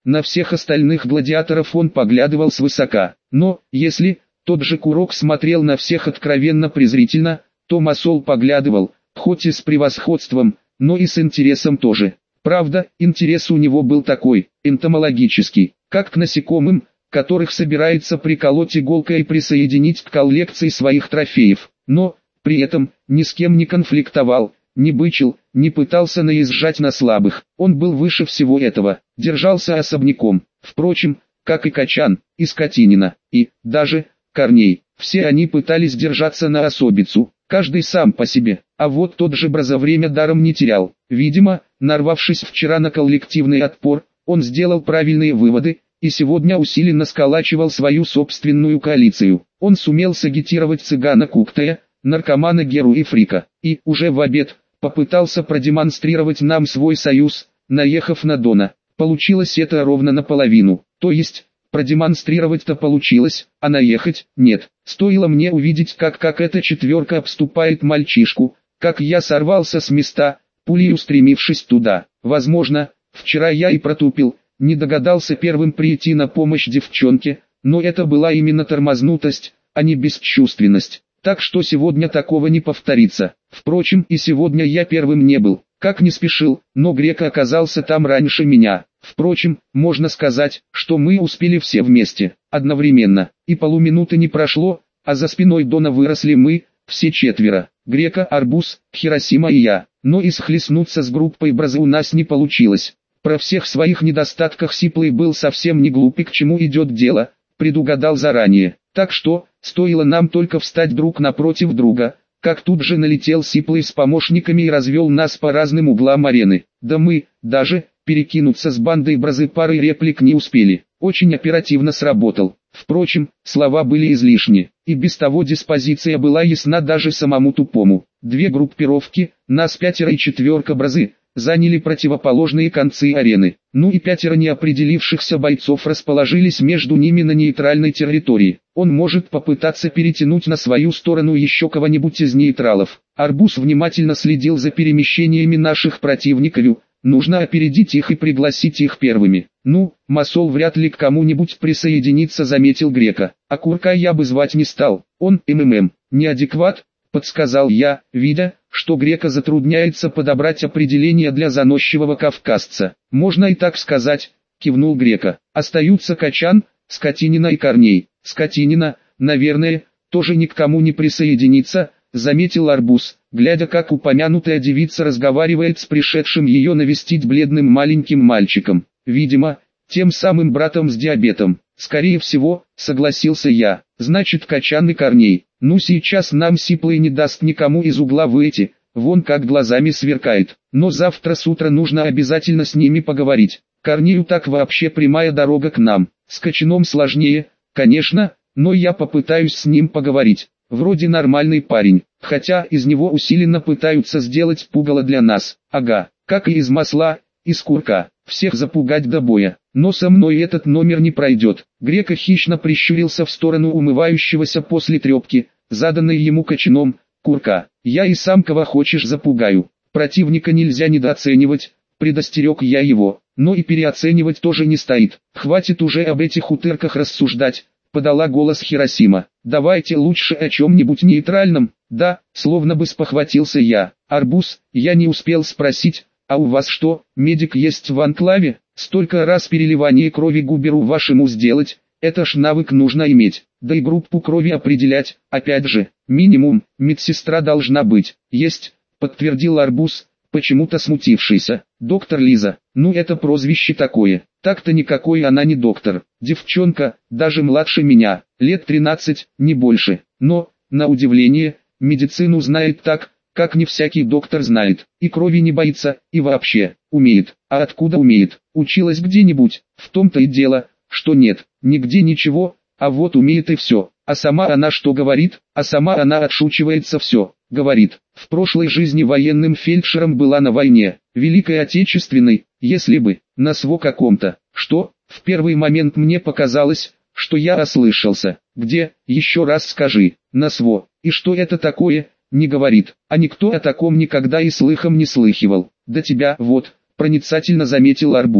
На всех остальных гладиаторов он поглядывал свысока. Но, если тот же Курок смотрел на всех откровенно презрительно, то Масол поглядывал, хоть и с превосходством, но и с интересом тоже. Правда, интерес у него был такой, энтомологический, как к насекомым, которых собирается приколоть иголкой и присоединить к коллекции своих трофеев. Но, при этом, ни с кем не конфликтовал, не бычил, не пытался наезжать на слабых. Он был выше всего этого, держался особняком. Впрочем, как и Качан, и Скотинина, и, даже, Корней. Все они пытались держаться на особицу, каждый сам по себе. А вот тот же Браза время даром не терял. Видимо, нарвавшись вчера на коллективный отпор, он сделал правильные выводы, и сегодня усиленно сколачивал свою собственную коалицию. Он сумел сагитировать цыгана Куктая, наркомана Геру и Фрика, и, уже в обед, попытался продемонстрировать нам свой союз, наехав на Дона. Получилось это ровно наполовину, то есть, продемонстрировать-то получилось, а наехать – нет. Стоило мне увидеть, как эта четверка обступает мальчишку, как я сорвался с места, пулей устремившись туда. Возможно, вчера я и протупил, не догадался первым прийти на помощь девчонке, но это была именно тормознутость, а не бесчувственность. Так что сегодня такого не повторится. Впрочем, и сегодня я первым не был, как не спешил, но Грека оказался там раньше меня. Впрочем, можно сказать, что мы успели все вместе, одновременно, и полуминуты не прошло, а за спиной Дона выросли мы, все четверо, Грека, Арбуз, Хиросима и я, но и схлестнуться с группой Браза у нас не получилось. Про всех своих недостатках Сиплый был совсем не глуп и к чему идет дело, предугадал заранее. Так что, стоило нам только встать друг напротив друга, как тут же налетел Сиплый с помощниками и развел нас по разным углам арены. Да мы, даже, перекинуться с бандой Бразы парой реплик не успели. Очень оперативно сработал. Впрочем, слова были излишни, и без того диспозиция была ясна даже самому тупому. Две группировки, нас пятеро и четверка Бразы, заняли противоположные концы арены. Ну и пятеро неопределившихся бойцов расположились между ними на нейтральной территории. Он может попытаться перетянуть на свою сторону еще кого-нибудь из нейтралов. Арбуз внимательно следил за перемещениями наших противников. Нужно опередить их и пригласить их первыми. Ну, Масол вряд ли к кому-нибудь присоединится, заметил Грека. А Курка я бы звать не стал. Он неадекват, подсказал я, видя, что Грека затрудняется подобрать определение для заносчивого кавказца. Можно и так сказать, кивнул Грека. Остаются Качан, Скотинина и Корней. Скотинина, наверное, тоже ни к кому не присоединится, заметил Арбуз, глядя, как упомянутая девица разговаривает с пришедшим ее навестить бледным маленьким мальчиком. Видимо, тем самым братом с диабетом. Скорее всего, согласился я. Значит, Качан и Корней. Ну сейчас нам Сиплый не даст никому из угла выйти, вон как глазами сверкает. Но завтра с утра нужно обязательно с ними поговорить. Корнею так вообще прямая дорога к нам. С Качаном сложнее, конечно, но я попытаюсь с ним поговорить. Вроде нормальный парень, хотя из него усиленно пытаются сделать пугало для нас. Ага, как и из Масла, из Курка. Всех запугать до боя. Но со мной этот номер не пройдет. Грека хищно прищурился в сторону умывающегося после трепки, заданной ему Качаном, Курка. Я и сам кого хочешь запугаю. Противника нельзя недооценивать, предостерег я его. Но и переоценивать тоже не стоит. Хватит уже об этих утырках рассуждать, подала голос Хиросима. Давайте лучше о чем-нибудь нейтральном. Да, словно бы спохватился я. Арбуз, я не успел спросить, а у вас что, медик есть в анклаве? Столько раз переливание крови губеру вашему сделать, это ж навык нужно иметь. Да и группу крови определять, опять же, минимум, медсестра должна быть. Есть, подтвердил Арбуз, почему-то смутившийся. Доктор Лиза, ну это прозвище такое. Так-то никакой она не доктор. Девчонка, даже младше меня, лет 13, не больше. Но, на удивление, медицину знает так, как не всякий доктор знает, и крови не боится, и вообще, умеет. А откуда умеет? Училась где-нибудь? В том-то и дело, что нет, нигде ничего, а вот умеет и все. А сама она что говорит? А сама она отшучивается все, говорит. В прошлой жизни военным фельдшером была на войне, Великой Отечественной, если бы, на СВО каком-то. Что? В первый момент мне показалось, что я ослышался. Где? Еще раз скажи. На СВО. И что это такое? Не говорит, а никто о таком никогда и слыхом не слыхивал. Да тебя, вот, проницательно заметил Арбуз.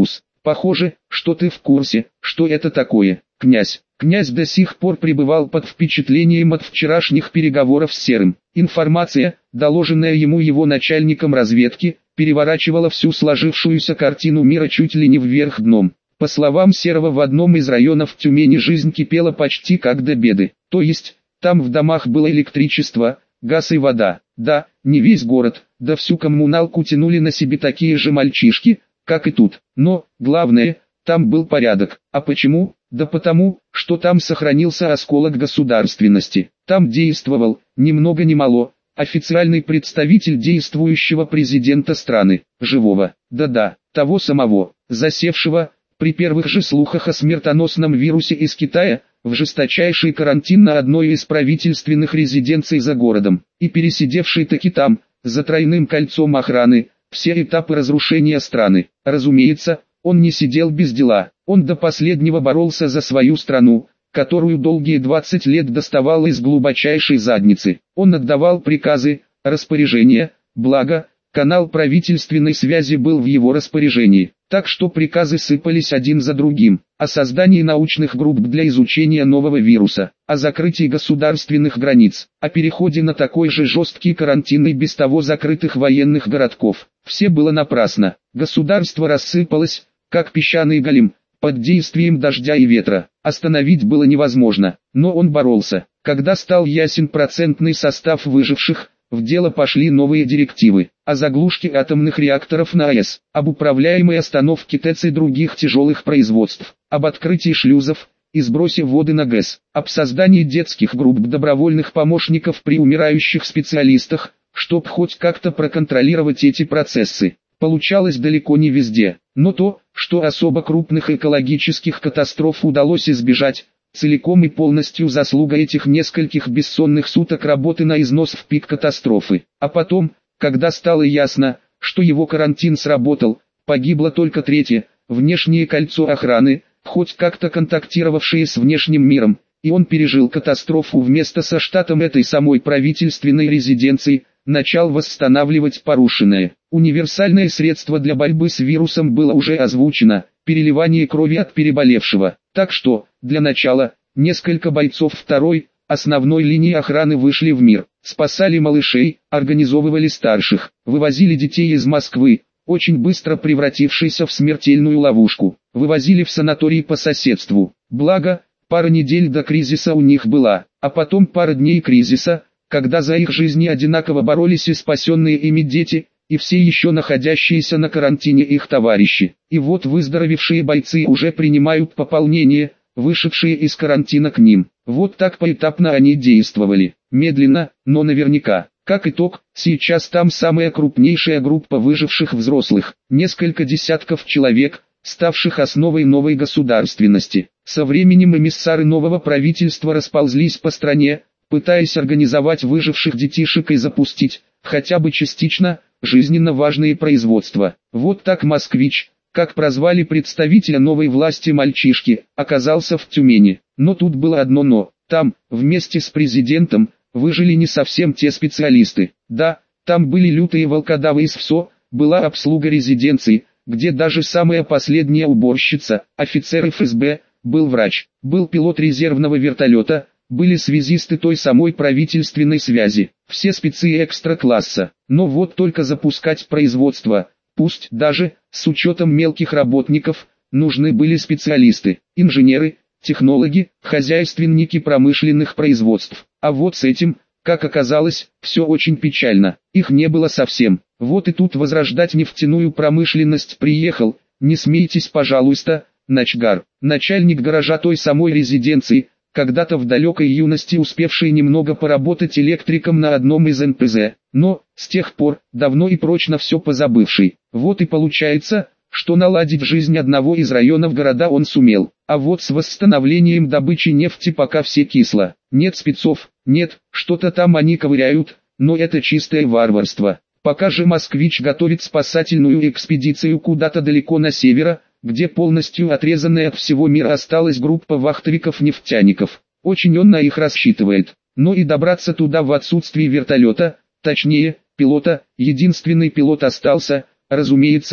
Похоже, что ты в курсе, что это такое, князь. Князь до сих пор пребывал под впечатлением от вчерашних переговоров с Серым. Информация, доложенная ему его начальником разведки, переворачивала всю сложившуюся картину мира чуть ли не вверх дном. По словам Серого, в одном из районов Тюмени жизнь кипела почти как до беды. То есть, там в домах было электричество, газ и вода. Да, не весь город, да всю коммуналку тянули на себе такие же мальчишки, как и тут. Но, главное, там был порядок. А почему? Да потому, что там сохранился осколок государственности. Там действовал, ни много ни мало, официальный представитель действующего президента страны, живого, да-да, того самого, засевшего, при первых же слухах о смертоносном вирусе из Китая, в жесточайший карантин на одной из правительственных резиденций за городом, и пересидевший таки там, за тройным кольцом охраны, все этапы разрушения страны. Разумеется, он не сидел без дела, он до последнего боролся за свою страну, которую долгие 20 лет доставал из глубочайшей задницы. Он отдавал приказы, распоряжения, благо, канал правительственной связи был в его распоряжении, так что приказы сыпались один за другим, о создании научных групп для изучения нового вируса, о закрытии государственных границ, о переходе на такой же жесткий карантин и без того закрытых военных городков. Все было напрасно, государство рассыпалось, как песчаный голем, под действием дождя и ветра. Остановить было невозможно, но он боролся. Когда стал ясен процентный состав выживших, в дело пошли новые директивы о заглушке атомных реакторов на АЭС, об управляемой остановке ТЭЦ и других тяжелых производств, об открытии шлюзов и сбросе воды на ГЭС, об создании детских групп добровольных помощников при умирающих специалистах, чтобы хоть как-то проконтролировать эти процессы. Получалось далеко не везде, но то, что особо крупных экологических катастроф удалось избежать, целиком и полностью заслуга этих нескольких бессонных суток работы на износ в пик катастрофы. А потом, когда стало ясно, что его карантин сработал, погибло только третье, внешнее кольцо охраны, хоть как-то контактировавшее с внешним миром, и он пережил катастрофу вместе со штатом этой самой правительственной резиденции, начал восстанавливать порушенное. Универсальное средство для борьбы с вирусом было уже озвучено – переливание крови от переболевшего. Так что, для начала, несколько бойцов второй, основной линии охраны вышли в мир, спасали малышей, организовывали старших, вывозили детей из Москвы, очень быстро превратившейся в смертельную ловушку, вывозили в санатории по соседству. Благо, пара недель до кризиса у них была, а потом пара дней кризиса, когда за их жизни одинаково боролись и спасенные ими дети, и все еще находящиеся на карантине их товарищи. И вот выздоровевшие бойцы уже принимают пополнение, вышедшие из карантина к ним. Вот так поэтапно они действовали, медленно, но наверняка. Как итог, сейчас там самая крупнейшая группа выживших взрослых, несколько десятков человек, ставших основой новой государственности. Со временем эмиссары нового правительства расползлись по стране, пытаясь организовать выживших детишек и запустить, хотя бы частично, жизненно важные производства. Вот так москвич, как прозвали представителя новой власти мальчишки, оказался в Тюмени. Но тут было одно но. Там, вместе с президентом, выжили не совсем те специалисты. Да, там были лютые волкодавы из ФСО, была обслуга резиденции, где даже самая последняя уборщица, офицер ФСБ, был врач, был пилот резервного вертолета, были связисты той самой правительственной связи, все спецы экстра-класса. Но вот только запускать производство, пусть даже, с учетом мелких работников, нужны были специалисты, инженеры, технологи, хозяйственники промышленных производств. А вот с этим, как оказалось, все очень печально, их не было совсем. Вот и тут возрождать нефтяную промышленность приехал, не смейтесь пожалуйста, начгар, начальник гаража той самой резиденции, когда-то в далекой юности успевший немного поработать электриком на одном из НПЗ, но, с тех пор, давно и прочно все позабывший. Вот и получается, что наладить жизнь одного из районов города он сумел, а вот с восстановлением добычи нефти пока все кисло. Нет спецов, нет, что-то там они ковыряют, но это чистое варварство. Пока же москвич готовит спасательную экспедицию куда-то далеко на север, где полностью отрезанная от всего мира осталась группа вахтовиков-нефтяников. Очень он на их рассчитывает, но и добраться туда в отсутствие вертолета, точнее, пилота, единственный пилот остался, разумеется,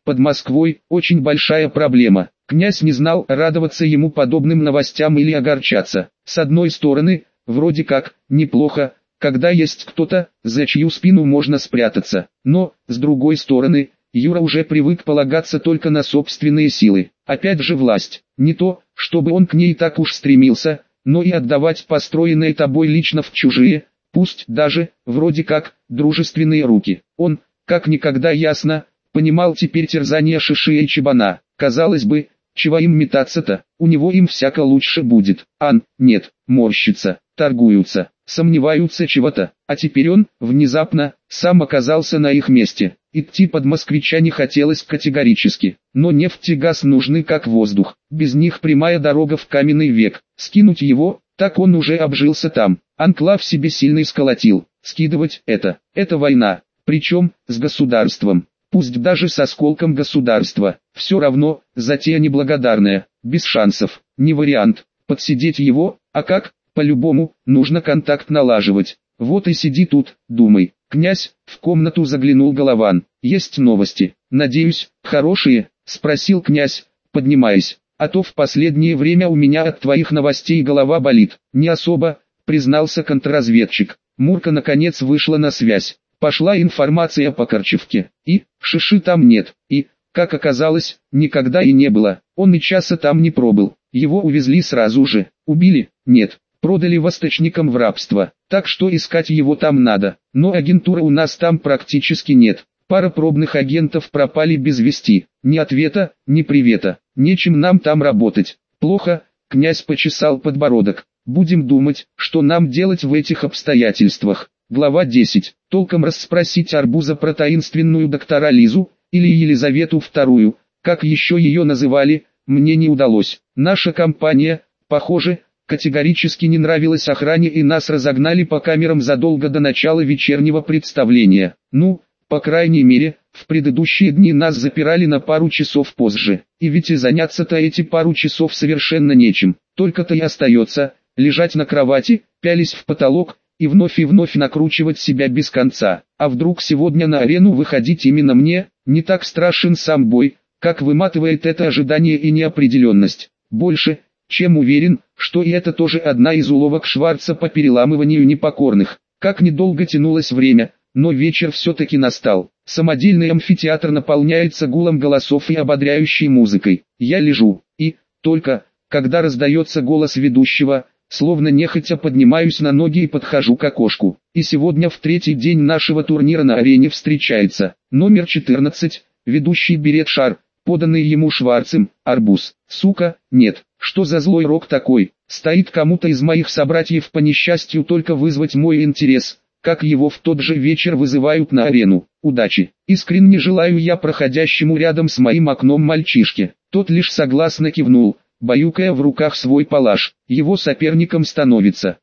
под Москвой очень большая проблема. Князь не знал, радоваться ему подобным новостям или огорчаться. С одной стороны, вроде как, неплохо, когда есть кто-то, за чью спину можно спрятаться. Но, с другой стороны, Юра уже привык полагаться только на собственные силы. Опять же власть. Не то, чтобы он к ней так уж стремился, но и отдавать построенное тобой лично в чужие, пусть даже, вроде как, дружественные руки. Он, как никогда ясно, понимал теперь терзание Шиши и Чебана. Казалось бы, чего им метаться-то, у него им всяко лучше будет. Нет, морщится, торгуются, сомневаются чего-то. А теперь он, внезапно, сам оказался на их месте. Идти под москвича не хотелось категорически. Но нефть и газ нужны как воздух. Без них прямая дорога в каменный век. Скинуть его, так он уже обжился там. Анклав себе сильный сколотил. Скидывать это война. Причем, с государством. Пусть даже с осколком государства. Все равно, затея неблагодарная. Без шансов. Не вариант. Подсидеть его, а как? По-любому, нужно контакт налаживать. Вот и сиди тут, думай. Князь, в комнату заглянул Голован. Есть новости. Надеюсь, хорошие? Спросил князь, поднимаясь. А то в последнее время у меня от твоих новостей голова болит. Не особо, признался контрразведчик. Мурка наконец вышла на связь. Пошла информация по Корчевке. И, Шиши там нет. И, как оказалось, никогда и не было. Он и часа там не пробыл. Его увезли сразу же. Убили? Нет. Продали восточникам в рабство. Так что искать его там надо. Но агентуры у нас там практически нет. Пара пробных агентов пропали без вести. Ни ответа, ни привета. Нечем нам там работать. Плохо, князь почесал подбородок. Будем думать, что нам делать в этих обстоятельствах. Глава 10. Толком расспросить Арбуза про таинственную доктора Лизу, или Елизавету II, как еще ее называли, мне не удалось. Наша компания, похоже, категорически не нравилась охране и нас разогнали по камерам задолго до начала вечернего представления. Ну, по крайней мере, в предыдущие дни нас запирали на пару часов позже. И ведь и заняться-то эти пару часов совершенно нечем. Только-то и остается, лежать на кровати, пялись в потолок, и вновь накручивать себя без конца. А вдруг сегодня на арену выходить именно мне, не так страшен сам бой, как выматывает это ожидание и неопределенность. Больше, чем уверен, что и это тоже одна из уловок Шварца по переламыванию непокорных. Как недолго тянулось время, но вечер все-таки настал. Самодельный амфитеатр наполняется гулом голосов и ободряющей музыкой. Я лежу, и, только, когда раздается голос ведущего, словно нехотя поднимаюсь на ноги и подхожу к окошку. И сегодня в третий день нашего турнира на арене встречается номер 14, ведущий берет шар, поданный ему Шварцем. Арбуз. Сука, нет, что за злой рок такой? Стоит кому-то из моих собратьев по несчастью только вызвать мой интерес, как его в тот же вечер вызывают на арену. Удачи. Искренне желаю я проходящему рядом с моим окном мальчишке. Тот лишь согласно кивнул, баюкая в руках свой палаш. Его соперником становится,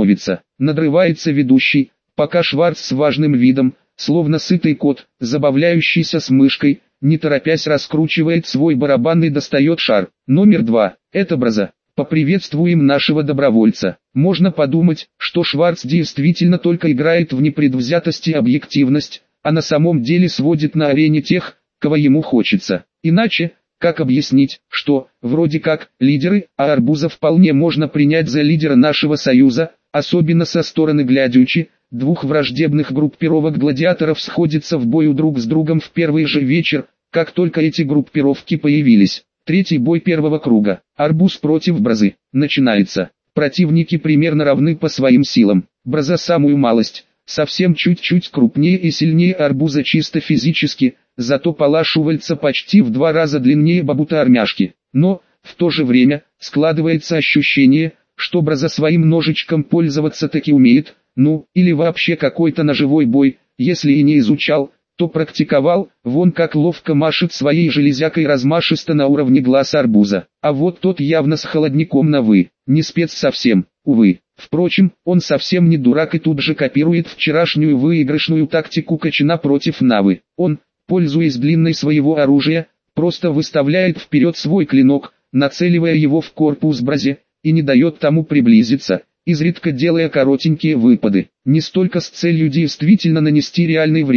надрывается ведущий, пока Шварц с важным видом, словно сытый кот, забавляющийся с мышкой, не торопясь раскручивает свой барабан и достает шар. Номер 2. Это Браза. Поприветствуем нашего добровольца. Можно подумать, что Шварц действительно только играет в непредвзятость и объективность, а на самом деле сводит на арене тех, кого ему хочется. Иначе, как объяснить, что, вроде как, лидеры, а Арбуза вполне можно принять за лидера нашего союза, особенно со стороны глядячи, двух враждебных группировок гладиаторов сходятся в бою друг с другом в первый же вечер, как только эти группировки появились. Третий бой первого круга. Арбуз против Бразы. Начинается. Противники примерно равны по своим силам. Браза самую малость, совсем чуть-чуть крупнее и сильнее Арбуза чисто физически, зато палаш увальца почти в 2 раза длиннее бабута армяшки. Но, в то же время, складывается ощущение, что Браза своим ножичком пользоваться таки умеет, ну, или вообще какой-то ножевой бой, если и не изучал, то практиковал, вон как ловко машет своей железякой размашисто на уровне глаз Арбуза. А вот тот явно с холодником на «вы», не спец совсем, увы. Впрочем, он совсем не дурак и тут же копирует вчерашнюю выигрышную тактику Качана против Навы. Он, пользуясь длиной своего оружия, просто выставляет вперед свой клинок, нацеливая его в корпус Бразе, и не дает тому приблизиться, изредка делая коротенькие выпады, не столько с целью действительно нанести реальный вред,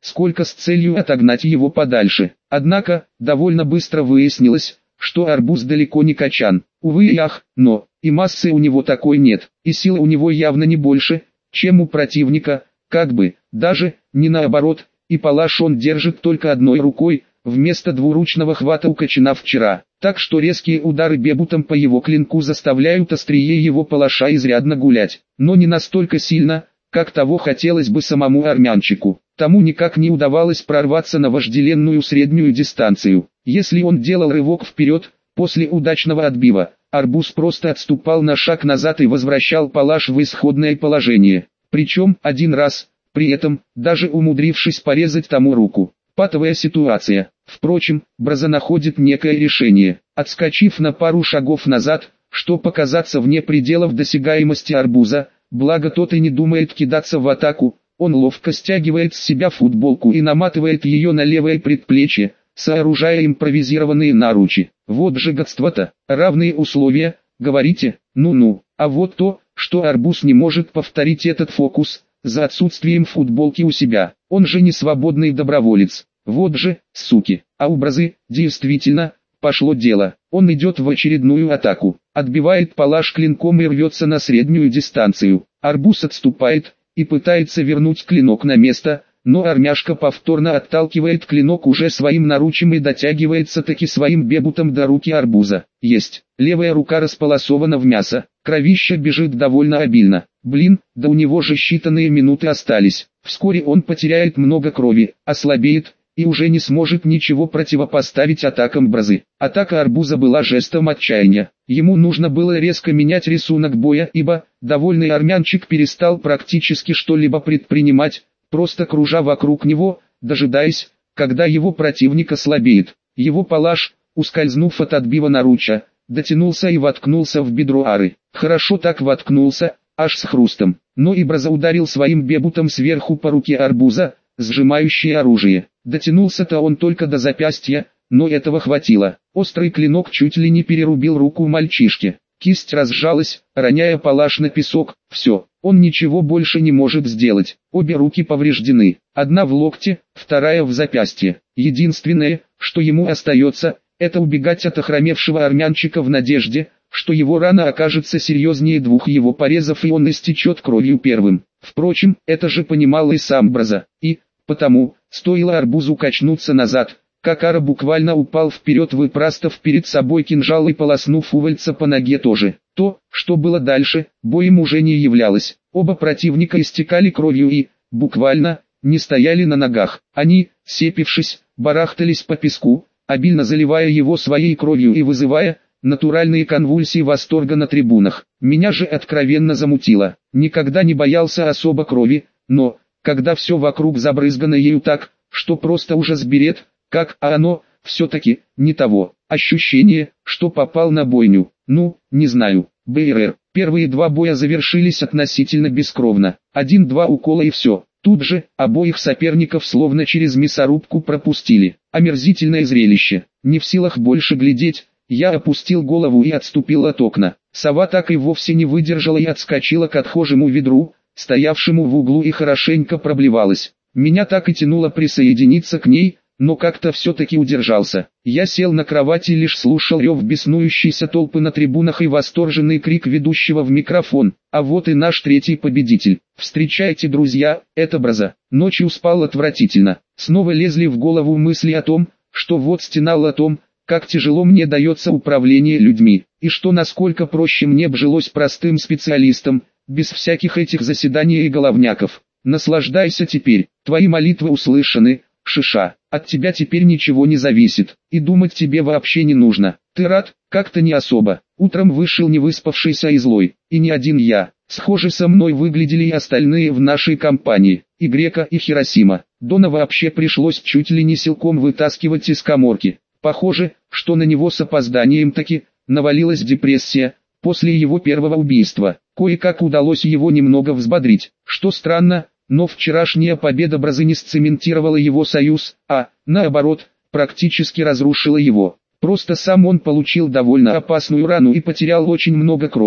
сколько с целью отогнать его подальше. Однако, довольно быстро выяснилось, что арбуз далеко не качан. Увы и ах, но и массы у него такой нет, и силы у него явно не больше, чем у противника, как бы, даже, не наоборот, и палаш он держит только одной рукой, вместо двуручного хвата у качана вчера. Так что резкие удары бебутом по его клинку заставляют острие его палаша изрядно гулять, но не настолько сильно, как того хотелось бы самому армянчику. Тому никак не удавалось прорваться на вожделенную среднюю дистанцию. Если он делал рывок вперед, после удачного отбива, арбуз просто отступал на шаг назад и возвращал палаш в исходное положение. Причем один раз, при этом, даже умудрившись порезать тому руку. Патовая ситуация. Впрочем, Браза находит некое решение. Отскочив на пару шагов назад, что показаться вне пределов досягаемости арбуза, благо тот и не думает кидаться в атаку, он ловко стягивает с себя футболку и наматывает ее на левое предплечье, сооружая импровизированные наручи. Вот же гадство-то, равные условия, говорите, ну-ну, а вот то, что арбуз не может повторить этот фокус, за отсутствием футболки у себя, он же не свободный доброволец. Вот же, суки, а у Бразы, действительно, пошло дело. Он идет в очередную атаку, отбивает палаш клинком и рвется на среднюю дистанцию. Арбуз отступает и пытается вернуть клинок на место, но армяшка повторно отталкивает клинок уже своим наручем и дотягивается таки своим бебутом до руки арбуза. Есть, левая рука располосована в мясо, кровища бежит довольно обильно. Блин, да у него же считанные минуты остались. Вскоре он потеряет много крови, ослабеет, и уже не сможет ничего противопоставить атакам Бразы. Атака арбуза была жестом отчаяния. Ему нужно было резко менять рисунок боя, ибо, довольный армянчик перестал практически что-либо предпринимать, просто кружа вокруг него, дожидаясь, когда его противник ослабеет. Его палаш, ускользнув от отбива наруча, дотянулся и воткнулся в бедро Ары. Хорошо так воткнулся, аж с хрустом. Но и Браза ударил своим бебутом сверху по руке арбуза, сжимающей оружие. Дотянулся-то он только до запястья, но этого хватило. Острый клинок чуть ли не перерубил руку мальчишки. Кисть разжалась, роняя палаш на песок. Все, он ничего больше не может сделать. Обе руки повреждены. Одна в локте, вторая в запястье. Единственное, что ему остается, это убегать от охромевшего армянчика в надежде, что его рана окажется серьезнее двух его порезов и он истечет кровью первым. Впрочем, это же понимал и сам Браза. И, потому, стоило арбузу качнуться назад, как Ара буквально упал вперед, выпростав перед собой кинжал и полоснув увольца по ноге тоже. То, что было дальше, боем уже не являлось. Оба противника истекали кровью и, буквально, не стояли на ногах. Они, сепившись, барахтались по песку, обильно заливая его своей кровью и вызывая натуральные конвульсии восторга на трибунах. Меня же откровенно замутило. Никогда не боялся особо крови, но, когда все вокруг забрызгано ею так, что просто ужас берет, как оно, все-таки, не того. Ощущение, что попал на бойню. Ну, не знаю. БРР. Первые два боя завершились относительно бескровно. 1-2 укола и все. Тут же, обоих соперников словно через мясорубку пропустили. Омерзительное зрелище. Не в силах больше глядеть, я опустил голову и отступил от окна. Сова так и вовсе не выдержала и отскочила к отхожему ведру, стоявшему в углу, и хорошенько проблевалась. Меня так и тянуло присоединиться к ней, но как-то все-таки удержался. Я сел на кровати и лишь слушал рев беснующейся толпы на трибунах и восторженный крик ведущего в микрофон. А вот и наш третий победитель. Встречайте, друзья, это Браза. Ночью спал отвратительно. Снова лезли в голову мысли о том, что вот стенал о том, как тяжело мне дается управление людьми, и что насколько проще мне б жилось простым специалистом, без всяких этих заседаний и головняков. Наслаждайся теперь, твои молитвы услышаны, Шиша, от тебя теперь ничего не зависит, и думать тебе вообще не нужно. Ты рад? Как-то не особо. Утром вышел невыспавшийся и злой, и не один я. Схоже со мной выглядели и остальные в нашей компании, и Грека, и Хиросима. Дона вообще пришлось чуть ли не силком вытаскивать из каморки. Похоже, что на него с опозданием таки навалилась депрессия после его первого убийства. Кое-как удалось его немного взбодрить, что странно, но вчерашняя победа Бразы не сцементировала его союз, а, наоборот, практически разрушила его. Просто сам он получил довольно опасную рану и потерял очень много крови,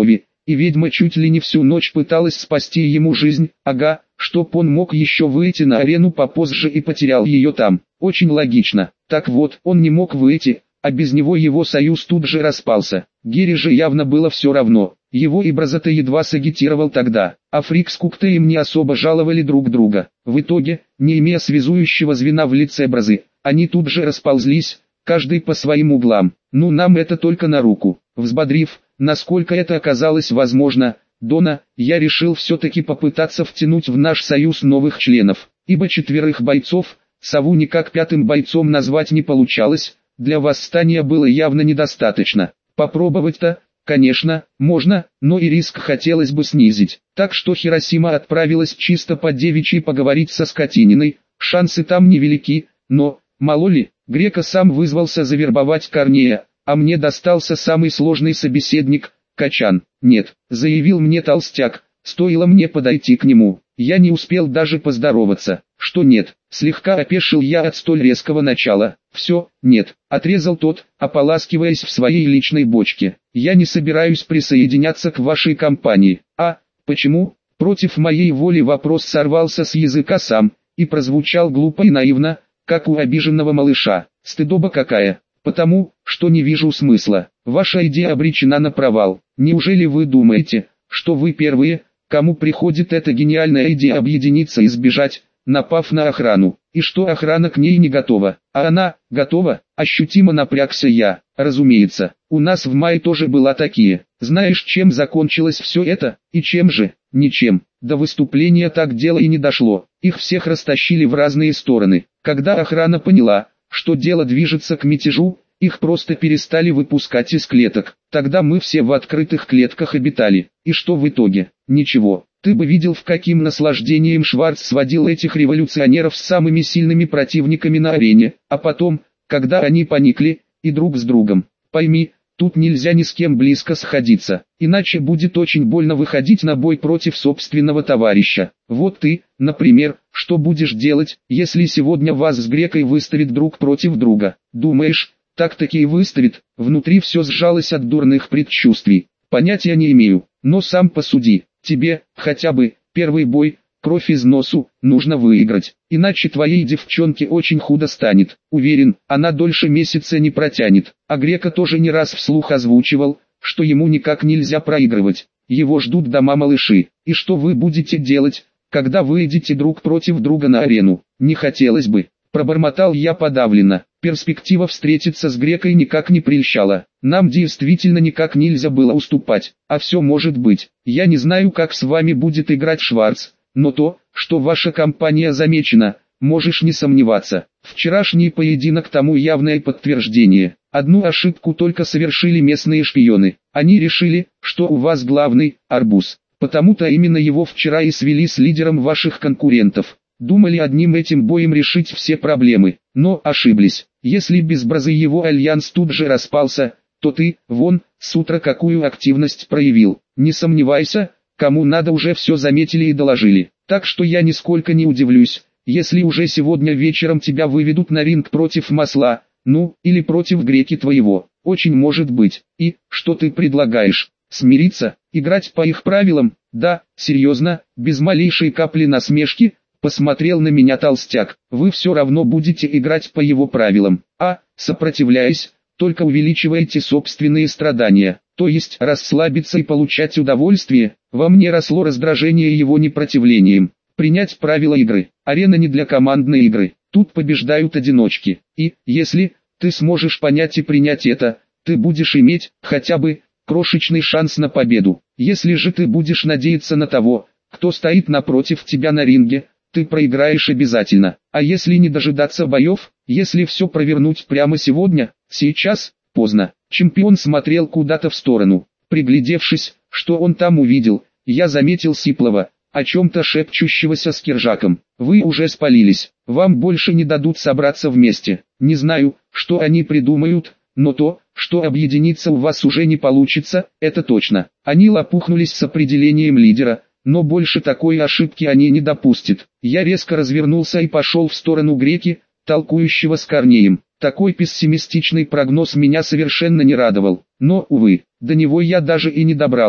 и ведьма чуть ли не всю ночь пыталась спасти ему жизнь, ага, чтоб он мог еще выйти на арену попозже и потерял ее там. Очень логично. Так вот, он не мог выйти, а без него его союз тут же распался. Гере же явно было все равно. Его и Бразата едва сагитировал тогда, а Фрик с Куктеем не особо жаловали друг друга. В итоге, не имея связующего звена в лице Бразы, они тут же расползлись, каждый по своим углам. Ну, нам это только на руку. Взбодрив, насколько это оказалось возможно, Дона, я решил все-таки попытаться втянуть в наш союз новых членов, ибо 4 бойцов, Сову никак 5-м бойцом назвать не получалось, для восстания было явно недостаточно. Попробовать-то, конечно, можно, но и риск хотелось бы снизить. Так что Хиросима отправилась чисто по девичьи поговорить со Скотининой, шансы там невелики, но, мало ли, Грека сам вызвался завербовать Корнея, а мне достался самый сложный собеседник, Качан. Нет, заявил мне толстяк, стоило мне подойти к нему, я не успел даже поздороваться. Что нет, слегка опешил я от столь резкого начала. Все, нет, отрезал тот, ополаскиваясь в своей личной бочке. Я не собираюсь присоединяться к вашей компании. А, почему? Против моей воли вопрос сорвался с языка сам, и прозвучал глупо и наивно, как у обиженного малыша. Стыдоба какая. Потому, что не вижу смысла. Ваша идея обречена на провал. Неужели вы думаете, что вы первые, кому приходит эта гениальная идея объединиться и сбежать, напав на охрану, и что охрана к ней не готова, а она, готова? Ощутимо напрягся я. Разумеется, у нас в мае тоже была такие. Знаешь, чем закончилось все это, и чем же? Ничем. До выступления так дело и не дошло, их всех растащили в разные стороны. Когда охрана поняла, что дело движется к мятежу, их просто перестали выпускать из клеток. Тогда мы все в открытых клетках обитали. И что в итоге? Ничего. Ты бы видел, в каким наслаждением Шварц сводил этих революционеров с самыми сильными противниками на арене, а потом, когда они поникли, и друг с другом. Пойми, тут нельзя ни с кем близко сходиться, иначе будет очень больно выходить на бой против собственного товарища. Вот ты, например, что будешь делать, если сегодня вас с Грекой выставит друг против друга? Думаешь, так-таки и выставит? Внутри все сжалось от дурных предчувствий. Понятия не имею, но сам посуди. Тебе, хотя бы, первый бой, кровь из носу, нужно выиграть, иначе твоей девчонке очень худо станет. Уверен, она дольше месяца не протянет. А Грека тоже не раз вслух озвучивал, что ему никак нельзя проигрывать. Его ждут дома малыши. И что вы будете делать, когда выйдете друг против друга на арену? Не хотелось бы. Пробормотал я подавленно. Перспектива встретиться с Грекой никак не прельщала. Нам действительно никак нельзя было уступать. А все может быть. Я не знаю, как с вами будет играть Шварц, но то, что ваша компания замечена, можешь не сомневаться. Вчерашний поединок тому явное подтверждение. Одну ошибку только совершили местные шпионы. Они решили, что у вас главный – арбуз. Потому-то именно его вчера и свели с лидером ваших конкурентов. Думали одним этим боем решить все проблемы, но ошиблись. Если без Бразы его альянс тут же распался, то ты, вон, с утра какую активность проявил. Не сомневайся, кому надо уже все заметили и доложили. Так что я нисколько не удивлюсь, если уже сегодня вечером тебя выведут на ринг против Масла, ну, или против Греки твоего. Очень может быть. И, что ты предлагаешь? Смириться, играть по их правилам? Да, серьезно, без малейшей капли насмешки? Посмотрел на меня толстяк. Вы все равно будете играть по его правилам, а, сопротивляясь, только увеличиваете собственные страдания, то есть расслабиться и получать удовольствие. Во мне росло раздражение его непротивлением. Принять правила игры. Арена не для командной игры, тут побеждают одиночки. И, если ты сможешь понять и принять это, ты будешь иметь, хотя бы, крошечный шанс на победу. Если же ты будешь надеяться на того, кто стоит напротив тебя на ринге, ты проиграешь обязательно. А если не дожидаться боев, если все провернуть прямо сегодня, сейчас, поздно. Чемпион смотрел куда-то в сторону. Приглядевшись, что он там увидел, я заметил Сиплова, о чем-то шепчущегося с Киржаком. Вы уже спалились, вам больше не дадут собраться вместе. Не знаю, что они придумают, но то, что объединиться у вас уже не получится, это точно. Они лопухнулись с определением лидера, но больше такой ошибки они не допустят. Я резко развернулся и пошел в сторону Греки, толкующего с Корнеем. Такой пессимистичный прогноз меня совершенно не радовал. Но, увы, до него я даже и не добрался.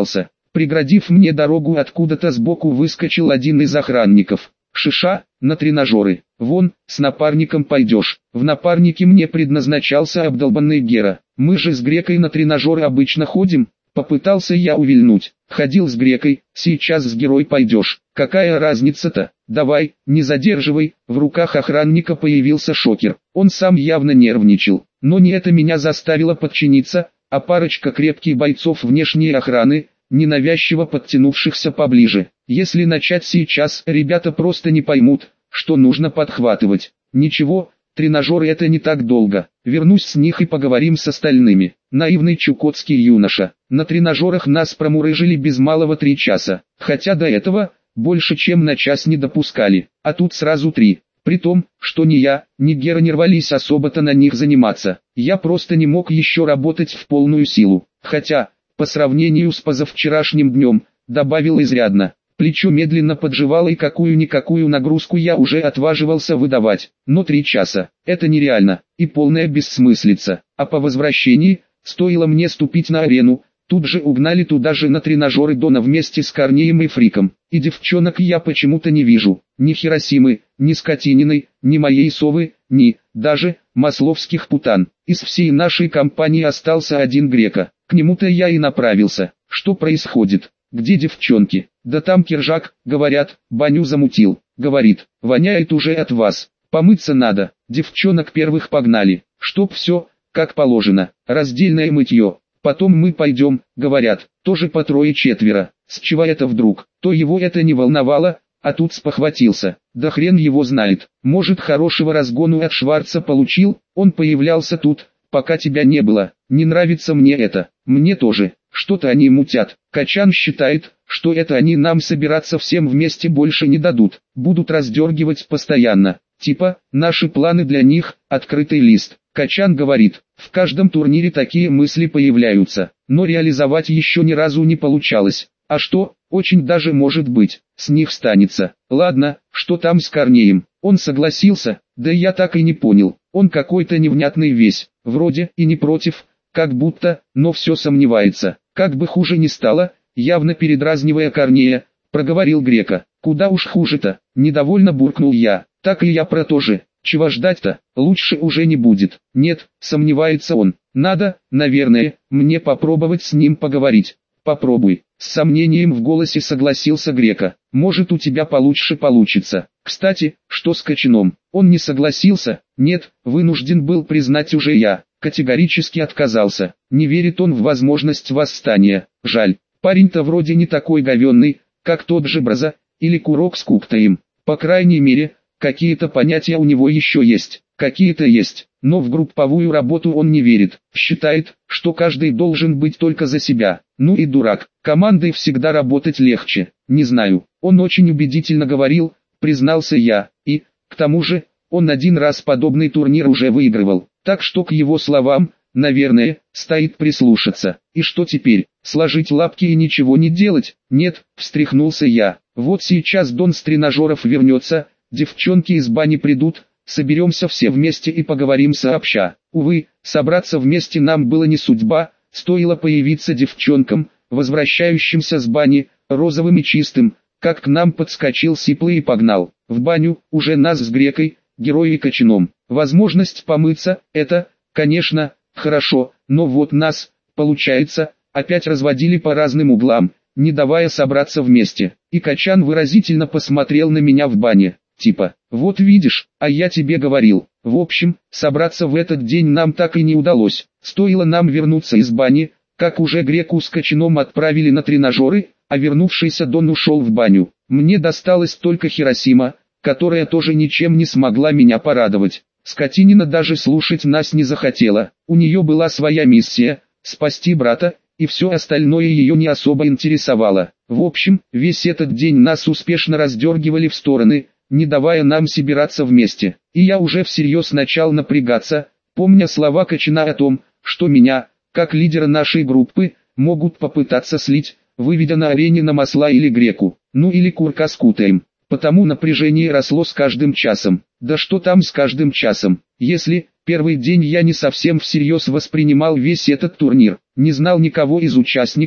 Преградив мне дорогу, откуда-то сбоку выскочил один из охранников. «Шиша, на тренажеры. Вон, с напарником пойдешь». В напарнике мне предназначался обдолбанный Гера. «Мы же с Грекой на тренажеры обычно ходим». Попытался я увильнуть. «Ходил с Грекой, сейчас с Герой пойдешь. Какая разница-то? Давай, не задерживай». В руках охранника появился шокер. Он сам явно нервничал. Но не это меня заставило подчиниться, а парочка крепких бойцов внешней охраны, ненавязчиво подтянувшихся поближе. Если начать сейчас, ребята просто не поймут, что нужно подхватывать. Ничего, тренажеры это не так долго. Вернусь с них и поговорим с остальными. Наивный чукотский юноша. На тренажерах нас промурыжили без малого 3 часа. Хотя до этого, больше чем на час не допускали. А тут сразу 3. При том, что ни я, ни Гера не рвались особо-то на них заниматься. Я просто не мог еще работать в полную силу. Хотя, по сравнению с позавчерашним днем, добавил изрядно. Плечо медленно подживало и какую-никакую нагрузку я уже отваживался выдавать. Но 3 часа – это нереально, и полная бессмыслица. А по возвращении, стоило мне ступить на арену, тут же угнали туда же на тренажеры Дона вместе с Корнеем и Фриком. И девчонок я почему-то не вижу. Ни Хиросимы, ни Скотининой, ни моей Совы, ни, даже, масловских путан. Из всей нашей компании остался один Грека. К нему-то я и направился. Что происходит? Где девчонки? Да там Киржак, говорят, баню замутил. Говорит, воняет уже от вас. Помыться надо. Девчонок первых погнали. Чтоб все, как положено. Раздельное мытье. Потом мы пойдем, говорят, тоже по 3-4. С чего это вдруг? То его это не волновало, а тут спохватился. Да хрен его знает. Может, хорошего разгону от Шварца получил? Он появлялся тут, пока тебя не было. Не нравится мне это. Мне тоже. Что-то они мутят. Качан считает, что это они нам собираться всем вместе больше не дадут. Будут раздергивать постоянно. Типа, наши планы для них – открытый лист. Качан говорит, в каждом турнире такие мысли появляются, но реализовать еще ни разу не получалось. А что, очень даже может быть, с них станется. Ладно, что там с Корнеем? Он согласился, да я так и не понял. Он какой-то невнятный весь, вроде и не против, как будто, но все сомневается. Как бы хуже ни стало, явно передразнивая Корнея, проговорил Грека. Куда уж хуже-то, недовольно буркнул я. Так и я про то же. Чего ждать-то, лучше уже не будет. Нет, сомневается он. Надо, наверное, мне попробовать с ним поговорить. Попробуй. С сомнением в голосе согласился Грека. Может, у тебя получше получится. Кстати, что с Качаном? Он не согласился? Нет, вынужден был признать уже я. Категорически отказался. Не верит он в возможность восстания. Жаль. Парень-то вроде не такой говенный, как тот же Браза, или Курок с Куктаем. По крайней мере, какие-то понятия у него еще есть. Какие-то есть, но в групповую работу он не верит. Считает, что каждый должен быть только за себя. Ну и дурак. Командой всегда работать легче. Не знаю. Он очень убедительно говорил, признался я. И, к тому же, он один раз подобный турнир уже выигрывал. Так что к его словам, наверное, стоит прислушаться. И что теперь, сложить лапки и ничего не делать? Нет, встряхнулся я. Вот сейчас Дон с тренажеров вернется, девчонки из бани придут, соберемся все вместе и поговорим сообща. Увы, собраться вместе нам было не судьба, стоило появиться девчонкам, возвращающимся с бани, розовым и чистым, как к нам подскочил Сиплый и погнал. В баню, уже нас с Грекой, Героем и Качаном. Возможность помыться, это, конечно, хорошо, но вот нас, получается, опять разводили по разным углам, не давая собраться вместе. И Качан выразительно посмотрел на меня в бане, типа, вот видишь, а я тебе говорил. В общем, собраться в этот день нам так и не удалось. Стоило нам вернуться из бани, как уже Греку с Качаном отправили на тренажеры, а вернувшийся Дон ушел в баню. Мне досталась только Хиросима, которая тоже ничем не смогла меня порадовать. Скотинина даже слушать нас не захотела. У нее была своя миссия – спасти брата, и все остальное ее не особо интересовало. В общем, весь этот день нас успешно раздергивали в стороны, не давая нам собираться вместе. И я уже всерьез начал напрягаться, помня слова Качана о том, что меня, как лидера нашей группы, могут попытаться слить, выведя на арене на Масла или Греку, ну или Курка с Кутаем. Потому напряжение росло с каждым часом. Да что там с каждым часом, если первый день я не совсем всерьез воспринимал весь этот турнир, не знал никого из участников,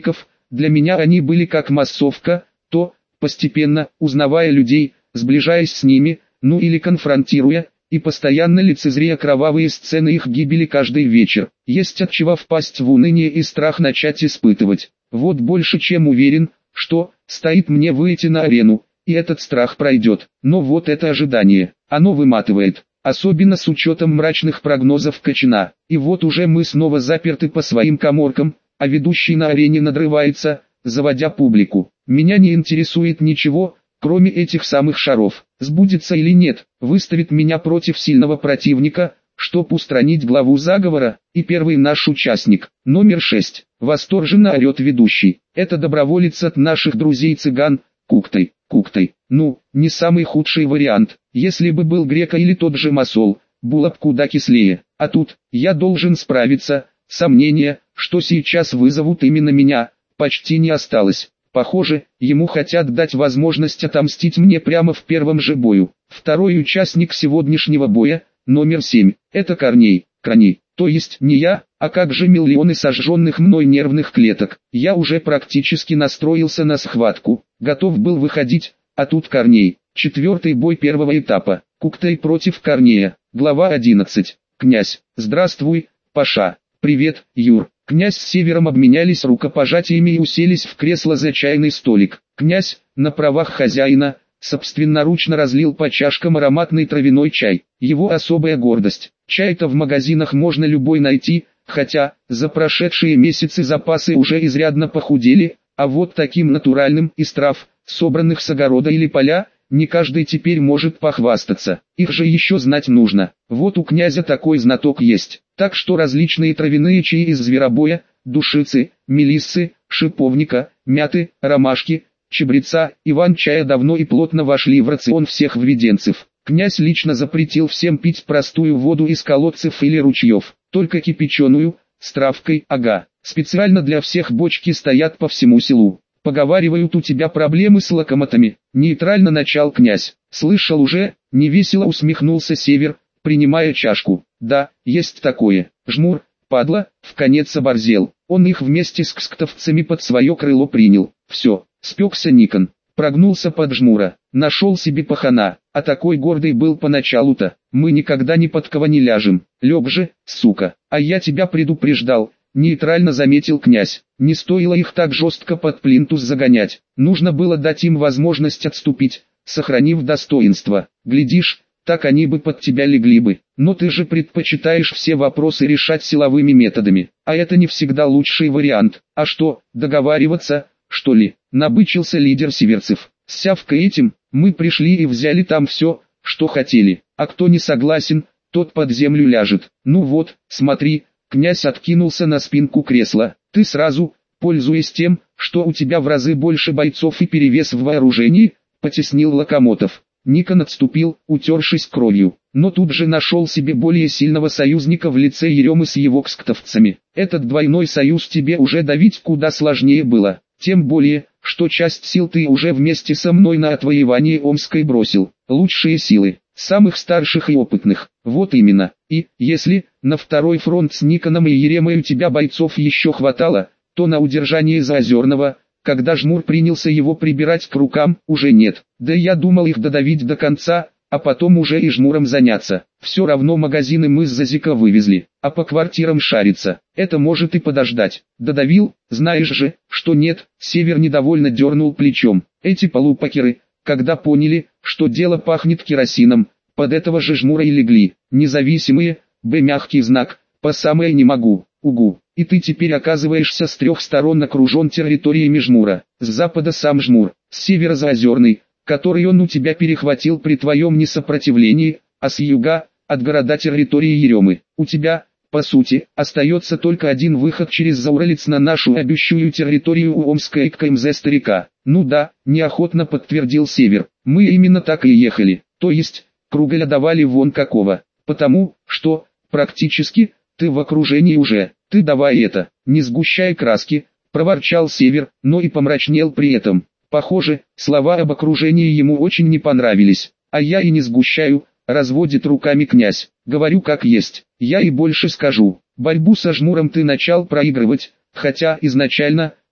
для меня они были как массовка, то, постепенно, узнавая людей, сближаясь с ними, ну или конфронтируя, и постоянно лицезрея кровавые сцены их гибели каждый вечер, есть от чего впасть в уныние и страх начать испытывать. Вот больше чем уверен, что, стоит мне выйти на арену, и этот страх пройдет. Но вот это ожидание, оно выматывает, особенно с учетом мрачных прогнозов Качана. И вот уже мы снова заперты по своим каморкам, а ведущий на арене надрывается, заводя публику. Меня не интересует ничего, кроме этих самых шаров. Сбудется или нет, выставит меня против сильного противника, чтоб устранить главу заговора, и первый наш участник, номер 6, восторженно орет ведущий. Это доброволец от наших друзей-цыган, Куктай. Куктай, ну, не самый худший вариант. Если бы был Грека или тот же Масол, было б куда кислее. А тут, я должен справиться, сомнения, что сейчас вызовут именно меня, почти не осталось. Похоже, ему хотят дать возможность отомстить мне прямо в первом же бою. Второй участник сегодняшнего боя, номер 7, это Корней, то есть не я, а как же миллионы сожженных мной нервных клеток. Я уже практически настроился на схватку, готов был выходить, а тут Корней. Четвертый бой первого этапа, Куктай против Корнея, глава 11. Князь, здравствуй, Паша. Привет, Юр. Князь с Севером обменялись рукопожатиями и уселись в кресло за чайный столик. Князь, на правах хозяина, собственноручно разлил по чашкам ароматный травяной чай. Его особая гордость. Чай-то в магазинах можно любой найти, хотя, за прошедшие месяцы запасы уже изрядно похудели, а вот таким натуральным из трав, собранных с огорода или поля, не каждый теперь может похвастаться. Их же еще знать нужно. Вот у князя такой знаток есть. Так что различные травяные чаи из зверобоя, душицы, мелиссы, шиповника, мяты, ромашки, чабреца, иван-чая давно и плотно вошли в рацион всех введенцев. Князь лично запретил всем пить простую воду из колодцев или ручьев, только кипяченую, с травкой, ага. Специально для всех бочки стоят по всему селу. Поговаривают, у тебя проблемы с локомотами. Нейтрально начал князь. Слышал уже, невесело усмехнулся Север, принимая чашку. Да, есть такое. Жмур, падла, вконец оборзел. Он их вместе с ксктовцами под свое крыло принял. Все, спекся Никон. Прогнулся под Жмура. Нашел себе пахана. А такой гордый был поначалу-то. Мы никогда ни под кого не ляжем. Лег же, сука. А я тебя предупреждал. Нейтрально заметил князь. Не стоило их так жестко под плинтус загонять. Нужно было дать им возможность отступить, сохранив достоинство. Глядишь, так они бы под тебя легли бы. Но ты же предпочитаешь все вопросы решать силовыми методами. А это не всегда лучший вариант. А что, договариваться, что ли? Набычился лидер северцев. Сявка этим, мы пришли и взяли там все, что хотели. А кто не согласен, тот под землю ляжет. Ну вот, смотри. Князь откинулся на спинку кресла. Ты сразу, пользуясь тем, что у тебя в разы больше бойцов и перевес в вооружении, потеснил Локомотов. Никон отступил, утершись кровью, но тут же нашел себе более сильного союзника в лице Еремы с его ксктовцами. Этот двойной союз тебе уже давить куда сложнее было. Тем более, что часть сил ты уже вместе со мной на отвоевание Омской бросил. Лучшие силы, самых старших и опытных. Вот именно. И, если на второй фронт с Никоном и Еремой у тебя бойцов еще хватало, то на удержание Заозерного, когда Жмур принялся его прибирать к рукам, уже нет. Да я думал их додавить до конца, а потом уже и Жмуром заняться. Все равно магазины мы с Зазика вывезли, а по квартирам шариться. Это может и подождать. Додавил, знаешь же, что нет. Север недовольно дернул плечом. Эти полупакеры, когда поняли, что дело пахнет керосином, под этого же Жмура и легли. Независимые, мягкий знак, по самое не могу, угу. И ты теперь оказываешься с трех сторон окружен территориями Жмура. С запада сам Жмур, с севера Заозерный, который он у тебя перехватил при твоем несопротивлении, а с юга, от города территории Еремы. У тебя, по сути, остается только один выход через Зауралец на нашу обещанную территорию у Омской КМЗ старика. Ну да, неохотно подтвердил Север. Мы именно так и ехали, то есть, Кругаля давали вон какого, потому, что, практически, ты в окружении уже, ты давай это, не сгущай краски, проворчал Север, но и помрачнел при этом. Похоже, слова об окружении ему очень не понравились, а я и не сгущаю, разводит руками князь, говорю как есть, я и больше скажу, борьбу со Жмуром ты начал проигрывать, хотя изначально,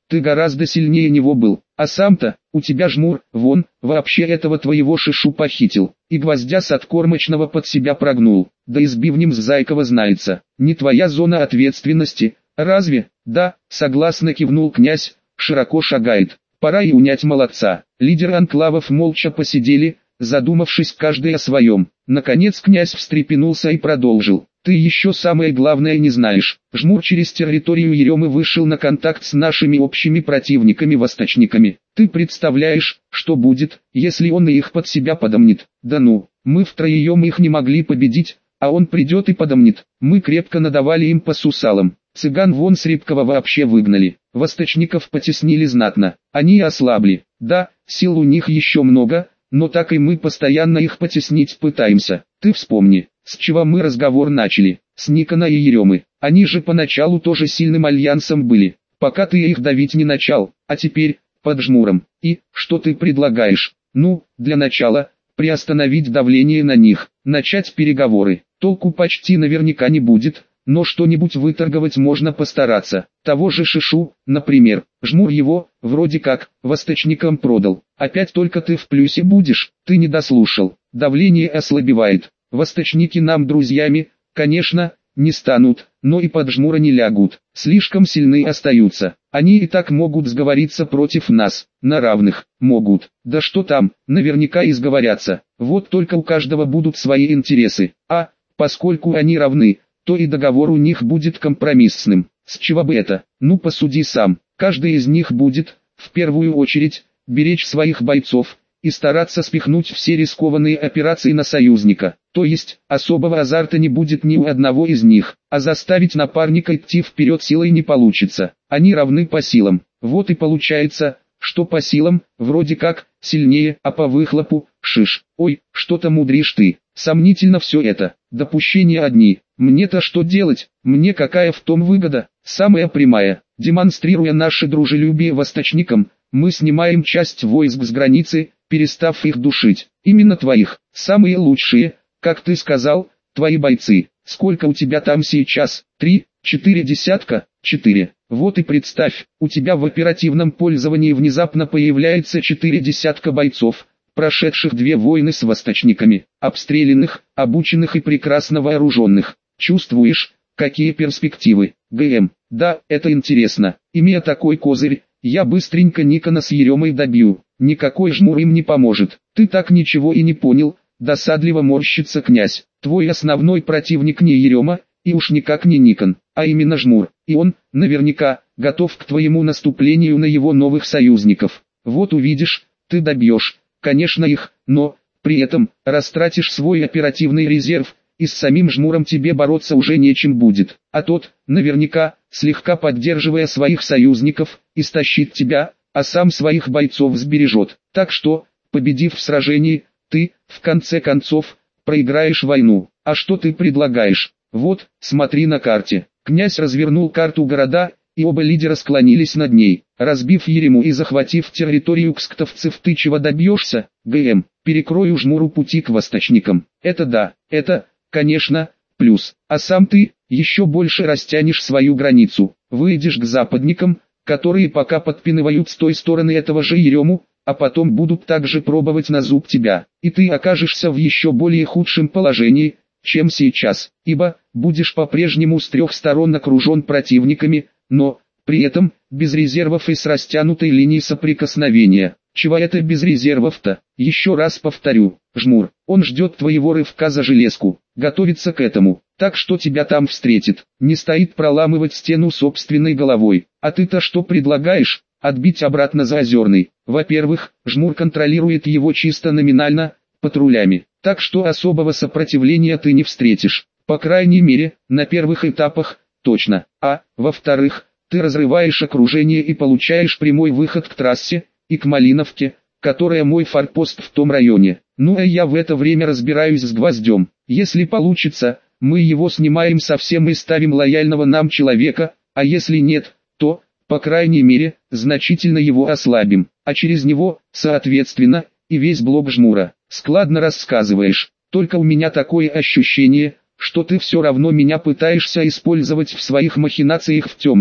ты гораздо сильнее него был. А сам-то, у тебя жмур, вон, вообще этого твоего шишу похитил, и гвоздя с откормочного под себя прогнул. Да и с бивнем с Зайкова знается, не твоя зона ответственности, разве? Да, согласно кивнул князь, широко шагает. Пора и унять молодца. Лидеры анклавов молча посидели, задумавшись каждый о своем. Наконец князь встрепенулся и продолжил. Ты еще самое главное не знаешь. Жмур через территорию Еремы вышел на контакт с нашими общими противниками-восточниками. Ты представляешь, что будет, если он и их под себя подомнет? Да ну, мы втроем их не могли победить, а он придет и подомнет. Мы крепко надавали им по сусалам. Цыган вон с Рябкова вообще выгнали. Восточников потеснили знатно. Они ослабли. Да, сил у них еще много, но так и мы постоянно их потеснить пытаемся. Ты вспомни, с чего мы разговор начали. С Никона и Еремы. Они же поначалу тоже сильным альянсом были, пока ты их давить не начал, а теперь, под жмуром. И, что ты предлагаешь? Ну, для начала, приостановить давление на них, начать переговоры. Толку почти наверняка не будет, но что-нибудь выторговать можно постараться. Того же Шишу, например, жмур его, вроде как, восточникам продал. Опять только ты в плюсе будешь, ты не дослушал. Давление ослабевает. Восточники нам друзьями, конечно, не станут, но и под жмура не лягут. Слишком сильны остаются. Они и так могут сговориться против нас, на равных, могут. Да что там, наверняка и сговорятся. Вот только у каждого будут свои интересы. А, поскольку они равны, то и договор у них будет компромиссным. С чего бы это? Ну посуди сам. Каждый из них будет, в первую очередь, беречь своих бойцов и стараться спихнуть все рискованные операции на союзника. То есть, особого азарта не будет ни у одного из них, а заставить напарника идти вперед силой не получится. Они равны по силам. Вот и получается, что по силам, вроде как, сильнее, а по выхлопу, шиш. Ой, что-то мудришь ты. Сомнительно все это. Допущения одни. Мне-то что делать? Мне какая в том выгода? Самая прямая. Демонстрируя наше дружелюбие восточникам, мы снимаем часть войск с границы, перестав их душить. Именно твоих. Самые лучшие, как ты сказал, твои бойцы. Сколько у тебя там сейчас? 3, 4 десятка? 4. Вот и представь, у тебя в оперативном пользовании внезапно появляется 4 десятка бойцов, прошедших 2 войны с восточниками, обстрелянных, обученных и прекрасно вооруженных. Чувствуешь, какие перспективы? ГМ. Да, это интересно. Имея такой козырь, я быстренько Никона с Еремой добью. Никакой жмур им не поможет. Ты так ничего и не понял, досадливо морщится князь. Твой основной противник не Ерема, и уж никак не Никон, а именно жмур. И он, наверняка, готов к твоему наступлению на его новых союзников. Вот увидишь, ты добьешь, конечно их, но, при этом, растратишь свой оперативный резерв, и с самим жмуром тебе бороться уже нечем будет. А тот, наверняка, слегка поддерживая своих союзников, истощит тебя, а сам своих бойцов сбережет. Так что, победив в сражении, ты, в конце концов, проиграешь войну. А что ты предлагаешь? Вот, смотри на карте. Князь развернул карту города, и оба лидера склонились над ней. Разбив Ерему и захватив территорию ксктовцев, ты чего добьешься? ГМ. Перекрою жмуру пути к восточникам. Это да, это, конечно, плюс. А сам ты, еще больше растянешь свою границу. Выйдешь к западникам, которые пока подпинывают с той стороны этого же Ерему, а потом будут также пробовать на зуб тебя. И ты окажешься в еще более худшем положении, чем сейчас, ибо будешь по-прежнему с 3 сторон окружен противниками, но, при этом, без резервов и с растянутой линией соприкосновения. Чего это без резервов-то? Еще раз повторю, жмур, он ждет твоего рывка за железку, готовится к этому, так что тебя там встретит, не стоит проламывать стену собственной головой. А ты-то что предлагаешь? Отбить обратно Заозерный. Во-первых, жмур контролирует его чисто номинально, патрулями, так что особого сопротивления ты не встретишь, по крайней мере, на первых этапах, точно. А, во-вторых, ты разрываешь окружение и получаешь прямой выход к трассе, и к Малиновке, которая мой форпост в том районе. Ну а я в это время разбираюсь с гвоздем. Если получится, мы его снимаем совсем и ставим лояльного нам человека, а если нет, то, по крайней мере, значительно его ослабим, а через него, соответственно, и весь блок жмура. Складно рассказываешь, только у меня такое ощущение, что ты все равно меня пытаешься использовать в своих махинациях в темную.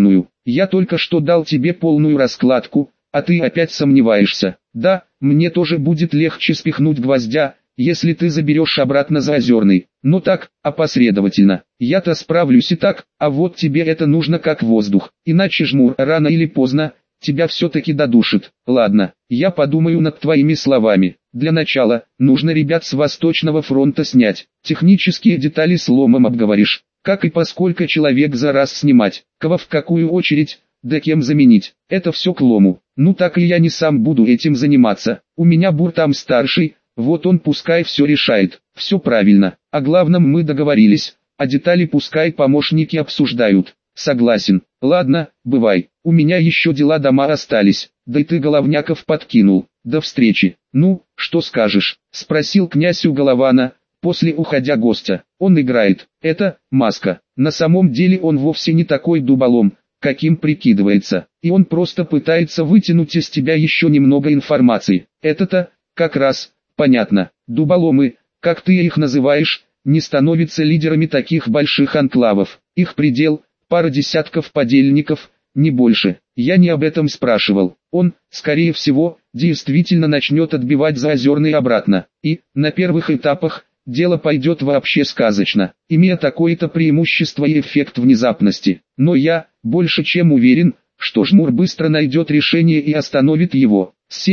Я только что дал тебе полную раскладку, а ты опять сомневаешься. Да, мне тоже будет легче спихнуть гвоздя, если ты заберешь обратно Заозерный. Но так, опосредовательно. Я-то справлюсь и так, а вот тебе это нужно как воздух. Иначе Жмур рано или поздно тебя все-таки додушит. Ладно, я подумаю над твоими словами. Для начала, нужно ребят с Восточного фронта снять. Технические детали с ломом обговоришь. Как и поскольку человек за раз снимать, кого в какую очередь, да кем заменить. Это все к лому. Ну так и я не сам буду этим заниматься. У меня Бур там старший, вот он пускай все решает. Все правильно. О главном мы договорились, а детали пускай помощники обсуждают. Согласен. Ладно, бывай. У меня еще дела дома остались. Да и ты Головняков подкинул. До встречи. Ну, что скажешь? Спросил князь у Голована, после уходя гостя. Он играет. Это маска. На самом деле он вовсе не такой дуболом, каким прикидывается. И он просто пытается вытянуть из тебя еще немного информации. Это-то, как раз, понятно. Дуболомы, как ты их называешь, не становятся лидерами таких больших анклавов. Их предел – пара десятков подельников, не больше. Я не об этом спрашивал. Он, скорее всего, действительно начнет отбивать Заозерный обратно. И, на первых этапах, дело пойдет вообще сказочно, имея такое-то преимущество и эффект внезапности. Но я, больше чем уверен, что Жмур быстро найдет решение и остановит его. С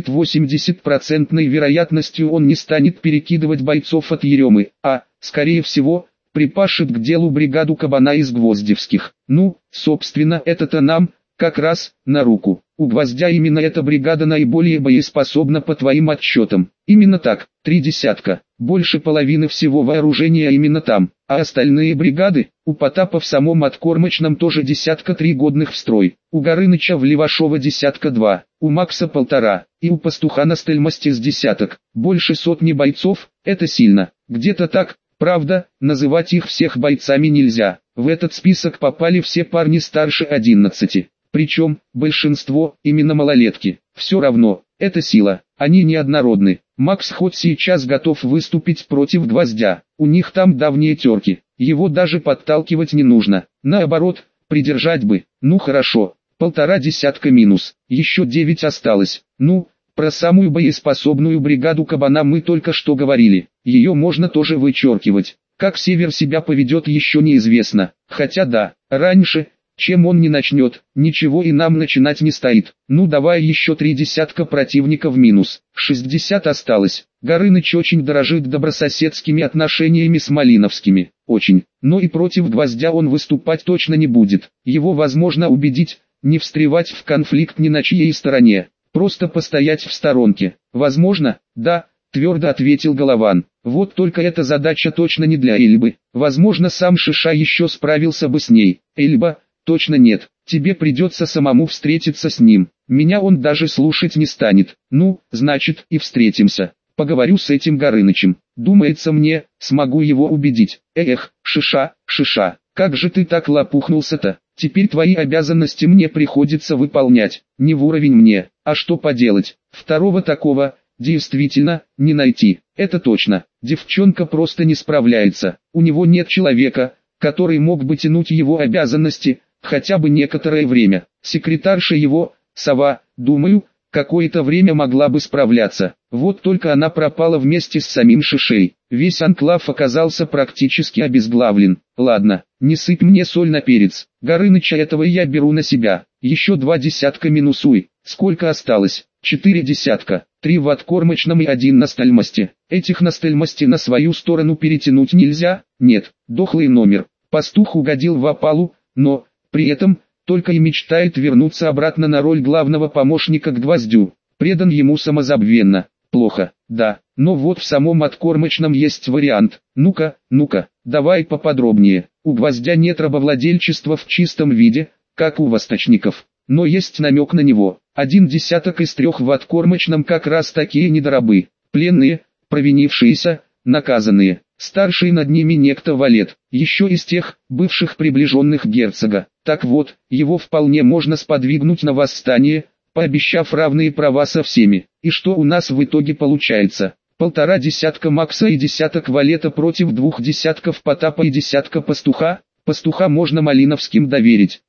70-80% вероятностью он не станет перекидывать бойцов от Еремы, а, скорее всего, припашет к делу бригаду Кабана из Гвоздевских. Ну, собственно, это-то нам, как раз, на руку. У Гвоздя именно эта бригада наиболее боеспособна по твоим отчетам. Именно так, 3 десятка, больше половины всего вооружения именно там. А остальные бригады, у Потапа в самом Откормочном тоже 3 годных в строй. У Горыныча в Левашово 2, у Макса 1,5, и у Пастуха на Стельмосте с 10. Больше сотни бойцов, это сильно. Где-то так. Правда, называть их всех бойцами нельзя. В этот список попали все парни старше 11. Причем, большинство, именно малолетки. Все равно, это сила, они неоднородны. Макс хоть сейчас готов выступить против Гвоздя, у них там давние терки. Его даже подталкивать не нужно. Наоборот, придержать бы. Ну хорошо, 1,5 десятка минус, еще 9 осталось. Ну, про самую боеспособную бригаду Кабана мы только что говорили. Ее можно тоже вычеркивать. Как Север себя поведет еще неизвестно. Хотя да, раньше, чем он не начнет, ничего и нам начинать не стоит. Ну давай еще 3 десятка противников минус. 60 осталось. Горыныч очень дорожит добрососедскими отношениями с Малиновскими. Очень. Но и против Гвоздя он выступать точно не будет. Его возможно убедить, не встревать в конфликт ни на чьей стороне. Просто постоять в сторонке. Возможно, да, твердо ответил Голован. Вот только эта задача точно не для Эльбы. Возможно, сам Шиша еще справился бы с ней. Эльба, точно нет. Тебе придется самому встретиться с ним. Меня он даже слушать не станет. Ну, значит, и встретимся. Поговорю с этим Горынычем. Думается мне, смогу его убедить. Эх, Шиша, как же ты так лопухнулся-то? Теперь твои обязанности мне приходится выполнять. Не в уровень мне, а что поделать? Второго такого, действительно, не найти. Это точно. Девчонка просто не справляется. У него нет человека, который мог бы тянуть его обязанности, хотя бы некоторое время. Секретарша его, Сова, думаю, какое-то время могла бы справляться. Вот только она пропала вместе с самим Шишей. Весь анклав оказался практически обезглавлен. Ладно, не сыпь мне соль на перец. Горыныча этого я беру на себя. Еще 2 десятка минусуй. Сколько осталось? 4 десятка. 3 в Откормочном и 1 на Стельмосте. Этих на Стельмосте на свою сторону перетянуть нельзя? Нет, дохлый номер. Пастух угодил в опалу, но, при этом, только и мечтает вернуться обратно на роль главного помощника к Гвоздю. Предан ему самозабвенно. Плохо, да, но вот в самом Откормочном есть вариант. Ну-ка, давай поподробнее. У Гвоздя нет рабовладельчества в чистом виде, как у восточников, но есть намек на него. 1 десяток из 3 в Откормочном как раз такие недорабы. Пленные, провинившиеся, наказанные. Старший над ними некто Валет, еще из тех, бывших приближенных герцога. Так вот, его вполне можно сподвигнуть на восстание, пообещав равные права со всеми. И что у нас в итоге получается? 1,5 десятка Макса и десяток Валета против 2 десятков Потапа и десятка Пастуха? Пастуха можно Малиновским доверить.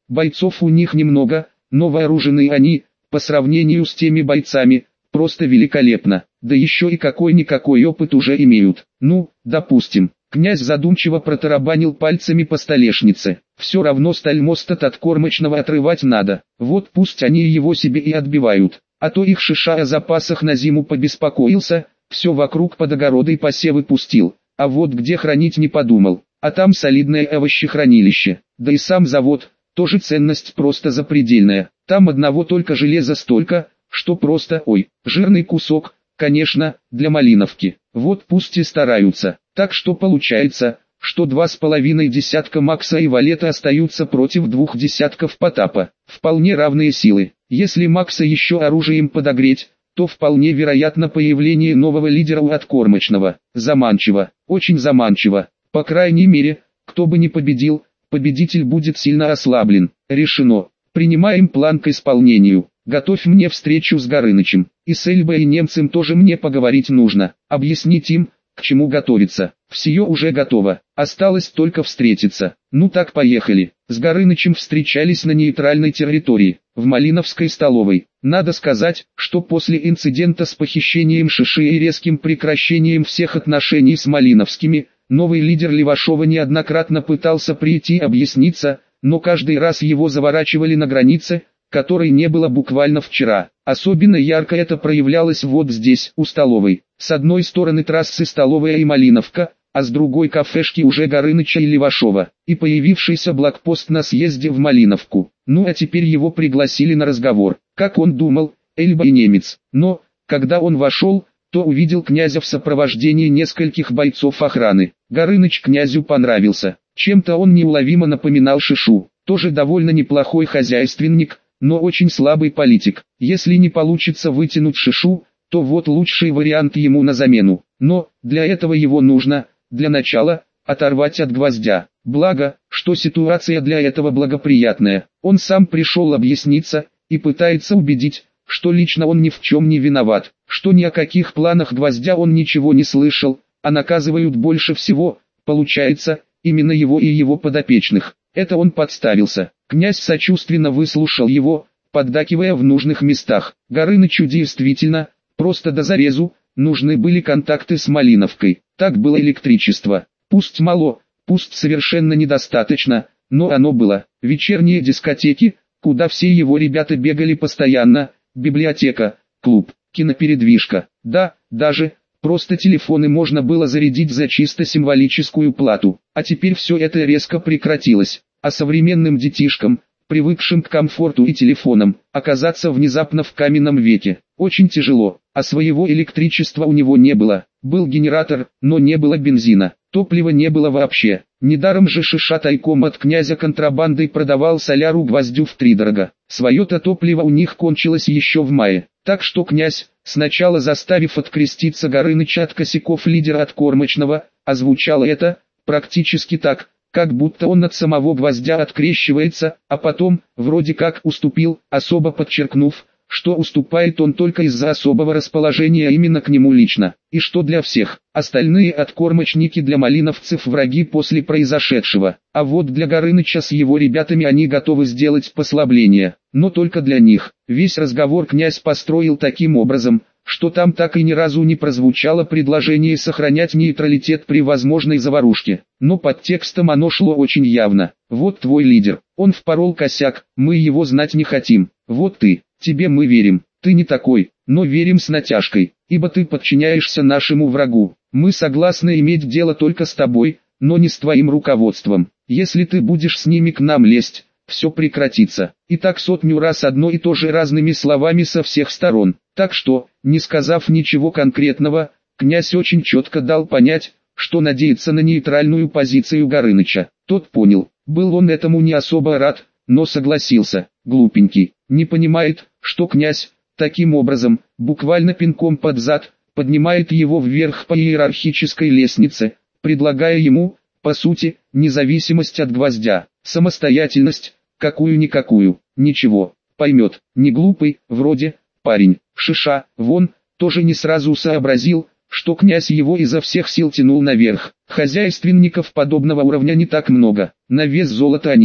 бойцов у них немного, но вооружены они, по сравнению с теми бойцами, просто великолепно, да еще и какой-никакой опыт уже имеют. Ну, допустим. Князь задумчиво протарабанил пальцами по столешнице. Все равно стальмост от кормочного отрывать надо, вот пусть они его себе и отбивают. А то их Шиша о запасах на зиму побеспокоился, все вокруг под огородой посевы пустил, а вот где хранить не подумал. А там солидное овощехранилище, да и сам завод, тоже ценность просто запредельная. Там одного только железа столько, что просто, ой, жирный кусок, конечно, для Малиновки. Вот пусть и стараются. Так что получается, что 2,5 десятка Макса и Валета остаются против 2 десятков Потапа. Вполне равные силы. Если Макса еще оружием подогреть, то вполне вероятно появление нового лидера у откормочного. Заманчиво, очень заманчиво. По крайней мере, кто бы ни победил, победитель будет сильно ослаблен. Решено. Принимаем план к исполнению. Готовь мне встречу с Горынычем. И с Эльбой и немцем тоже мне поговорить нужно. Объяснить им, к чему готовиться. Все уже готово. Осталось только встретиться. Ну так поехали. С Горынычем встречались на нейтральной территории, в Малиновской столовой. Надо сказать, что после инцидента с похищением Шиши и резким прекращением всех отношений с Малиновскими, новый лидер Левашова неоднократно пытался прийти объясниться, но каждый раз его заворачивали на границе, которой не было буквально вчера. Особенно ярко это проявлялось вот здесь, у столовой. С одной стороны трассы Столовая и Малиновка, а с другой кафешки уже Горыныча и Левашова, и появившийся блокпост на съезде в Малиновку. Ну а теперь его пригласили на разговор. Как он думал, Эльба и немец. Но, когда он вошел, то увидел князя в сопровождении нескольких бойцов охраны. Горыныч князю понравился. Чем-то он неуловимо напоминал Шишу. Тоже довольно неплохой хозяйственник, но очень слабый политик. Если не получится вытянуть Шишу, то вот лучший вариант ему на замену. Но, для этого его нужно, для начала, оторвать от гвоздя. Благо, что ситуация для этого благоприятная. Он сам пришел объясниться, и пытается убедить, что лично он ни в чем не виноват, что ни о каких планах гвоздя он ничего не слышал, а наказывают больше всего, получается, именно его и его подопечных. Это он подставился. Князь сочувственно выслушал его, поддакивая в нужных местах. Горынычу действительно, просто до зарезу, нужны были контакты с Малиновкой. Так было электричество. Пусть мало, пусть совершенно недостаточно, но оно было. Вечерние дискотеки, куда все его ребята бегали постоянно, библиотека, клуб, кинопередвижка. Да, даже, просто телефоны можно было зарядить за чисто символическую плату. А теперь все это резко прекратилось. А современным детишкам, привыкшим к комфорту и телефонам, оказаться внезапно в каменном веке очень тяжело, а своего электричества у него не было. Был генератор, но не было бензина, топлива не было вообще. Недаром же Шиша тайком от князя контрабандой продавал соляру гвоздю втридорога. Свое-то топливо у них кончилось еще в мае, так что князь, сначала заставив откреститься Горыныча от косяков лидера откормочного, озвучал это, практически так, как будто он от самого гвоздя открещивается, а потом, вроде как уступил, особо подчеркнув, что уступает он только из-за особого расположения именно к нему лично, и что для всех, остальные откормочники для малиновцев враги после произошедшего, а вот для Горыныча с его ребятами они готовы сделать послабление, но только для них. Весь разговор князь построил таким образом, что там так и ни разу не прозвучало предложение сохранять нейтралитет при возможной заварушке, но под текстом оно шло очень явно. Вот твой лидер, он впорол косяк, мы его знать не хотим, вот ты. Тебе мы верим, ты не такой, но верим с натяжкой, ибо ты подчиняешься нашему врагу. Мы согласны иметь дело только с тобой, но не с твоим руководством. Если ты будешь с ними к нам лезть, все прекратится. И так 100 раз одно и то же разными словами со всех сторон. Так что, не сказав ничего конкретного, князь очень четко дал понять, что надеется на нейтральную позицию Горыныча. Тот понял, был он этому не особо рад, но согласился. Глупенький, не понимает, что князь, таким образом, буквально пинком под зад, поднимает его вверх по иерархической лестнице, предлагая ему, по сути, независимость от гвоздя, самостоятельность, какую-никакую, ничего, поймет, не глупый, вроде, парень. Шиша, вон, тоже не сразу сообразил, что князь его изо всех сил тянул наверх. Хозяйственников подобного уровня не так много, на вес золота они,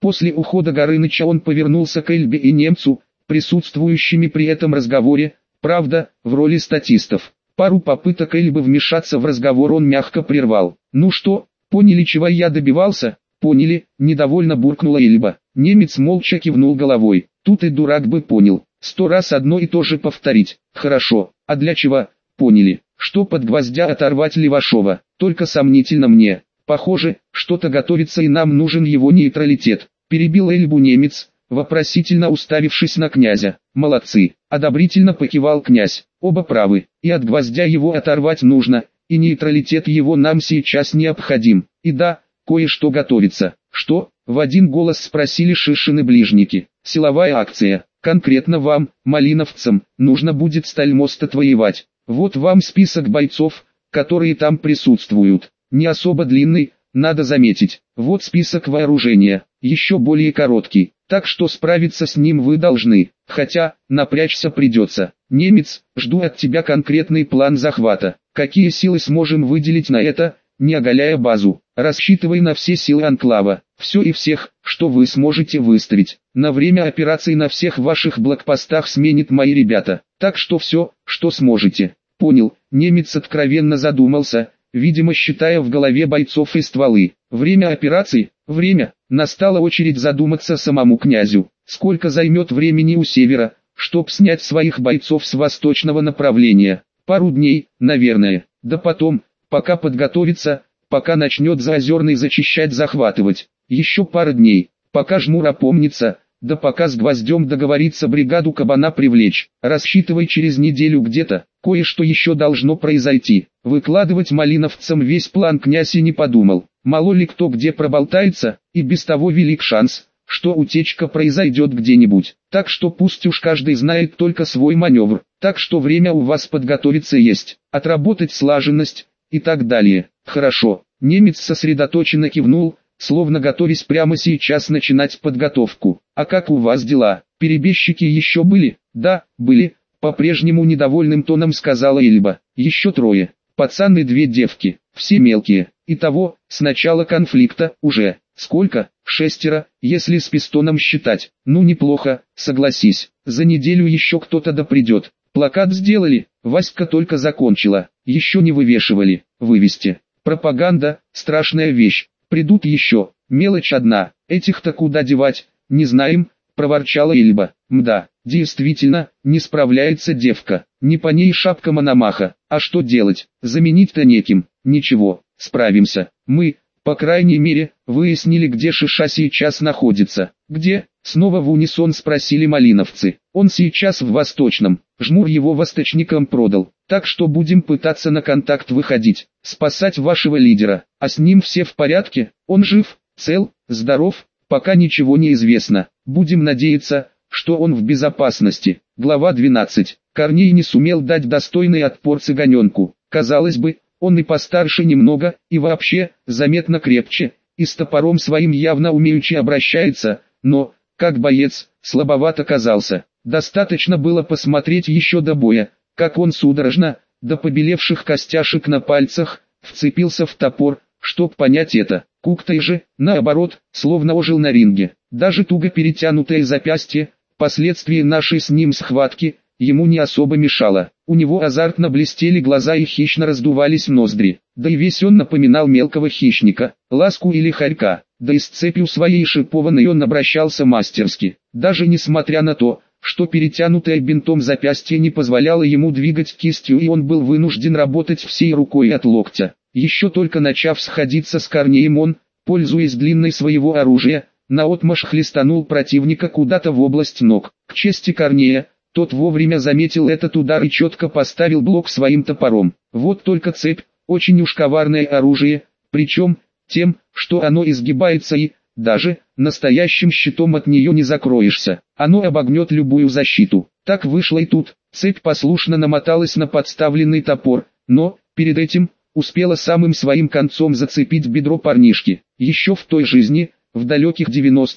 После ухода Горыныча он повернулся к Эльбе и немцу, присутствующими при этом разговоре, правда, в роли статистов. Пару попыток Эльбы вмешаться в разговор он мягко прервал. «Ну что, поняли, чего я добивался?» «Поняли», — недовольно буркнула Эльба. Немец молча кивнул головой. Тут и дурак бы понял. 100 раз одно и то же повторить. «Хорошо, а для чего?» «Поняли, что под гвоздя оторвать Левашова, только сомнительно мне. Похоже, что-то готовится и нам нужен его нейтралитет», — перебил Эльбу немец, вопросительно уставившись на князя. «Молодцы», — одобрительно покивал князь. «Оба правы, и от гвоздя его оторвать нужно, и нейтралитет его нам сейчас необходим. И да, кое-что готовится». «Что?» — в один голос спросили Шишины-ближники. «Силовая акция. Конкретно вам, малиновцам, нужно будет Стальмост отвоевать. Вот вам список бойцов, которые там присутствуют. Не особо длинный, надо заметить. Вот список вооружения, еще более короткий, так что справиться с ним вы должны, хотя, напрячься придется. Немец, жду от тебя конкретный план захвата. Какие силы сможем выделить на это, не оголяя базу. Рассчитывай на все силы анклава, все и всех, что вы сможете выставить. На время операции на всех ваших блокпостах сменят мои ребята, так что все, что сможете». «Понял», немец откровенно задумался, видимо считая в голове бойцов и стволы. Время операции, время, настала очередь задуматься самому князю. Сколько займет времени у севера, чтоб снять своих бойцов с восточного направления? Пару дней, наверное. Да потом, пока подготовится, пока начнет Заозерный зачищать, захватывать. Еще пара дней, пока Жмур опомнится, да пока с Гвоздем договориться бригаду Кабана привлечь. Рассчитывай через неделю где-то, кое-что еще должно произойти. Выкладывать малиновцам весь план князь и не подумал. Мало ли кто где проболтается, и без того велик шанс, что утечка произойдет где-нибудь. Так что пусть уж каждый знает только свой маневр. Так что время у вас подготовиться есть, отработать слаженность и так далее. Хорошо. Немец сосредоточенно кивнул, словно готовясь прямо сейчас начинать подготовку. «А как у вас дела? Перебежчики еще были?» «Да, были», — по-прежнему недовольным тоном сказала Эльба. «Еще 3. Пацаны 2 девки, все мелкие. Итого, с начала конфликта, уже, сколько? 6, если с пистоном считать. Ну неплохо, согласись. За неделю еще кто-то да придет. Плакат сделали, Васька только закончила. Еще не вывешивали, вывести. Пропаганда, страшная вещь. Придут еще, мелочь одна, этих-то куда девать, не знаем», — проворчала Эльба. «Мда, действительно, не справляется девка, не по ней шапка Мономаха, а что делать, заменить-то неким». «Ничего, справимся, мы, по крайней мере, выяснили, где Шиша сейчас находится». «Где?» — снова в унисон спросили малиновцы. «Он сейчас в Восточном, Жмур его восточникам продал, так что будем пытаться на контакт выходить, спасать вашего лидера. А с ним все в порядке? Он жив, цел, здоров?» «Пока ничего не известно, будем надеяться, что он в безопасности». Глава 12. Корней не сумел дать достойный отпор цыганенку. Казалось бы, он и постарше немного, и вообще, заметно крепче, и с топором своим явно умеючи обращается, но, как боец, слабоват оказался. Достаточно было посмотреть еще до боя, как он судорожно, до побелевших костяшек на пальцах, вцепился в топор, чтоб понять это. Куктай же, наоборот, словно ожил на ринге. Даже туго перетянутое запястье, последствия нашей с ним схватки, ему не особо мешало. У него азартно блестели глаза и хищно раздувались ноздри. Да и весь он напоминал мелкого хищника, ласку или хорька. Да и с цепью своей шипованной он обращался мастерски. Даже несмотря на то, что перетянутое бинтом запястье не позволяло ему двигать кистью, и он был вынужден работать всей рукой от локтя. Еще только начав сходиться с Корнеем, он, пользуясь длиной своего оружия, наотмашь хлестанул противника куда-то в область ног. К чести Корнея, тот вовремя заметил этот удар и четко поставил блок своим топором. Вот только цепь, очень уж коварное оружие, причем, тем, что оно изгибается и, даже, настоящим щитом от нее не закроешься. Оно обогнет любую защиту. Так вышло и тут. Цепь послушно намоталась на подставленный топор, но, перед этим, успела самым своим концом зацепить бедро парнишки. Еще в той жизни, в далеких 90-х,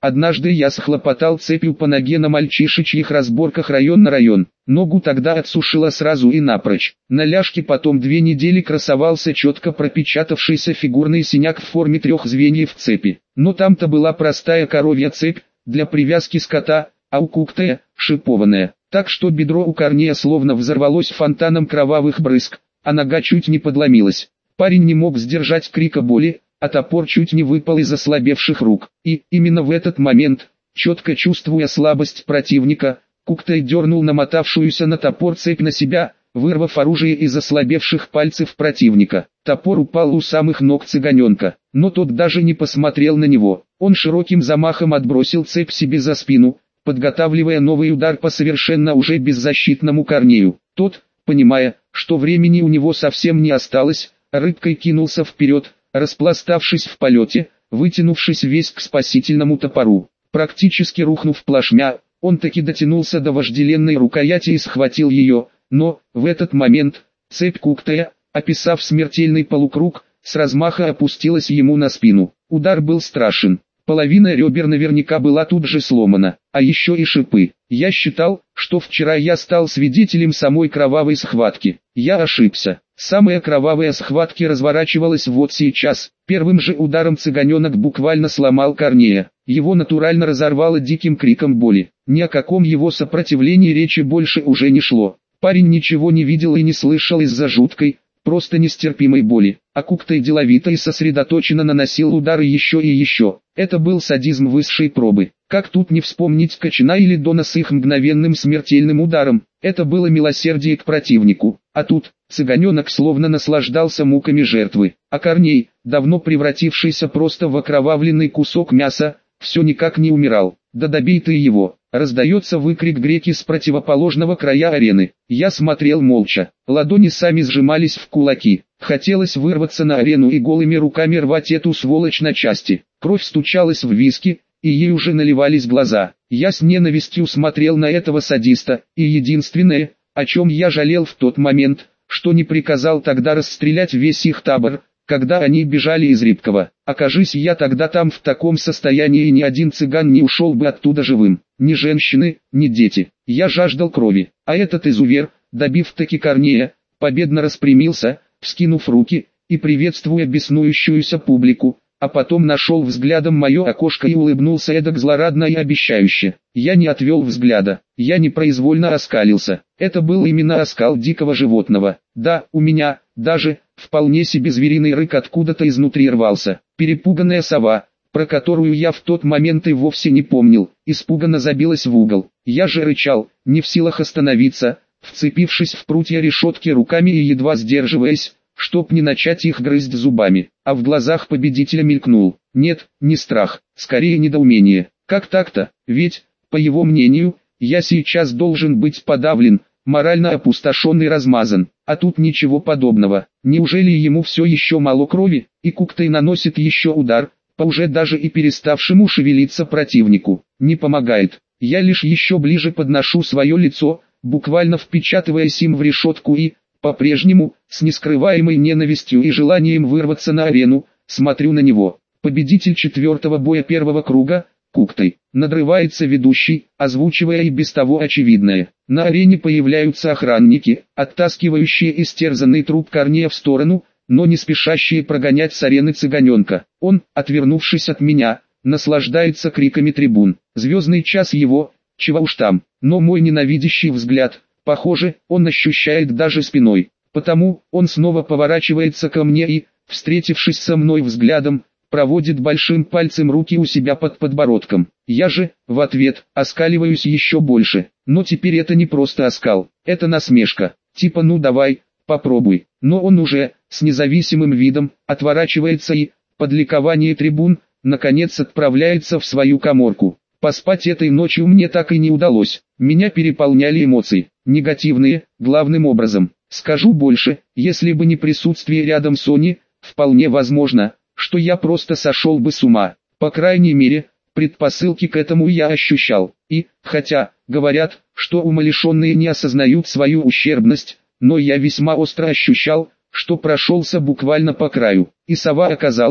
Однажды я схлопотал цепью по ноге на мальчишечьих разборках район на район. Ногу тогда отсушило сразу и напрочь. На ляжке потом 2 недели красовался четко пропечатавшийся фигурный синяк в форме 3 звеньев цепи. Но там-то была простая коровья цепь, для привязки скота, а у Куктая – шипованная. Так что бедро у Корнея словно взорвалось фонтаном кровавых брызг, а нога чуть не подломилась. Парень не мог сдержать крика боли, а топор чуть не выпал из ослабевших рук. И именно в этот момент, четко чувствуя слабость противника, Куктай дернул намотавшуюся на топор цепь на себя, вырвав оружие из ослабевших пальцев противника. Топор упал у самых ног цыганенка, но тот даже не посмотрел на него. Он широким замахом отбросил цепь себе за спину, подготавливая новый удар по совершенно уже беззащитному Корнею. Тот, понимая, что времени у него совсем не осталось, рыбкой кинулся вперед, распластавшись в полете, вытянувшись весь к спасительному топору. Практически рухнув плашмя, он таки дотянулся до вожделенной рукояти и схватил ее, но, в этот момент, цепь Куктая, описав смертельный полукруг, с размаха опустилась ему на спину. Удар был страшен. Половина ребер наверняка была тут же сломана, а еще и шипы. Я считал, что вчера я стал свидетелем самой кровавой схватки. Я ошибся. Самая кровавая схватка разворачивалась вот сейчас. Первым же ударом цыганенок буквально сломал Корнея. Его натурально разорвало диким криком боли. Ни о каком его сопротивлении речи больше уже не шло. Парень ничего не видел и не слышал из-за жуткой, просто нестерпимой боли. А Куктай деловито и сосредоточенно наносил удары еще и еще. Это был садизм высшей пробы. Как тут не вспомнить Кочана или Дона с их мгновенным смертельным ударом? Это было милосердие к противнику. А тут, цыганенок словно наслаждался муками жертвы. А Корней, давно превратившийся просто в окровавленный кусок мяса, все никак не умирал. Да добей ты его! Раздается выкрик греки с противоположного края арены. Я смотрел молча. Ладони сами сжимались в кулаки. Хотелось вырваться на арену и голыми руками рвать эту сволочь на части. Кровь стучалась в виски, и ей уже наливались глаза. Я с ненавистью смотрел на этого садиста, и единственное, о чем я жалел в тот момент, что не приказал тогда расстрелять весь их табор, когда они бежали из Рябкова. Окажись я тогда там в таком состоянии, ни один цыган не ушел бы оттуда живым. Ни женщины, ни дети. Я жаждал крови. А этот изувер, добив таки Корнея, победно распрямился, вскинув руки, и приветствуя беснующуюся публику, а потом нашел взглядом мое окошко и улыбнулся эдак злорадно и обещающе. Я не отвел взгляда, я непроизвольно оскалился. Это был именно оскал дикого животного. Да, у меня, даже, вполне себе звериный рык откуда-то изнутри рвался. Перепуганная сова, про которую я в тот момент и вовсе не помнил, испуганно забилась в угол. Я же рычал, не в силах остановиться, вцепившись в прутья решетки руками и едва сдерживаясь, чтоб не начать их грызть зубами. А в глазах победителя мелькнул, нет, не страх, скорее недоумение. Как так-то? Ведь, по его мнению, я сейчас должен быть подавлен, морально опустошен и размазан. А тут ничего подобного. Неужели ему все еще мало крови, и Куктай наносит еще удар, по уже даже и переставшему шевелиться противнику? Не помогает. Я лишь еще ближе подношу свое лицо, буквально впечатываясь им в решетку и, по-прежнему, с нескрываемой ненавистью и желанием вырваться на арену, смотрю на него. Победитель 4-го боя 1-го круга, Куктай. Надрывается ведущий, озвучивая и без того очевидное. На арене появляются охранники, оттаскивающие истерзанный труп Корнея в сторону, но не спешащие прогонять с арены цыганенка. Он, отвернувшись от меня, наслаждается криками трибун. Звездный час его, чего уж там, но мой ненавидящий взгляд, похоже, он ощущает даже спиной. Потому, он снова поворачивается ко мне и, встретившись со мной взглядом, проводит большим пальцем руки у себя под подбородком. Я же, в ответ, оскаливаюсь еще больше. Но теперь это не просто оскал, это насмешка. Типа ну давай, попробуй. Но он уже, с независимым видом, отворачивается и, под ликование трибун, наконец отправляется в свою каморку. Поспать этой ночью мне так и не удалось. Меня переполняли эмоции, негативные, главным образом. Скажу больше, если бы не присутствие рядом Сони, вполне возможно, что я просто сошел бы с ума. По крайней мере, предпосылки к этому я ощущал. И, хотя, говорят, что умалишенные не осознают свою ущербность, но я весьма остро ощущал, что прошелся буквально по краю. И сова оказалась,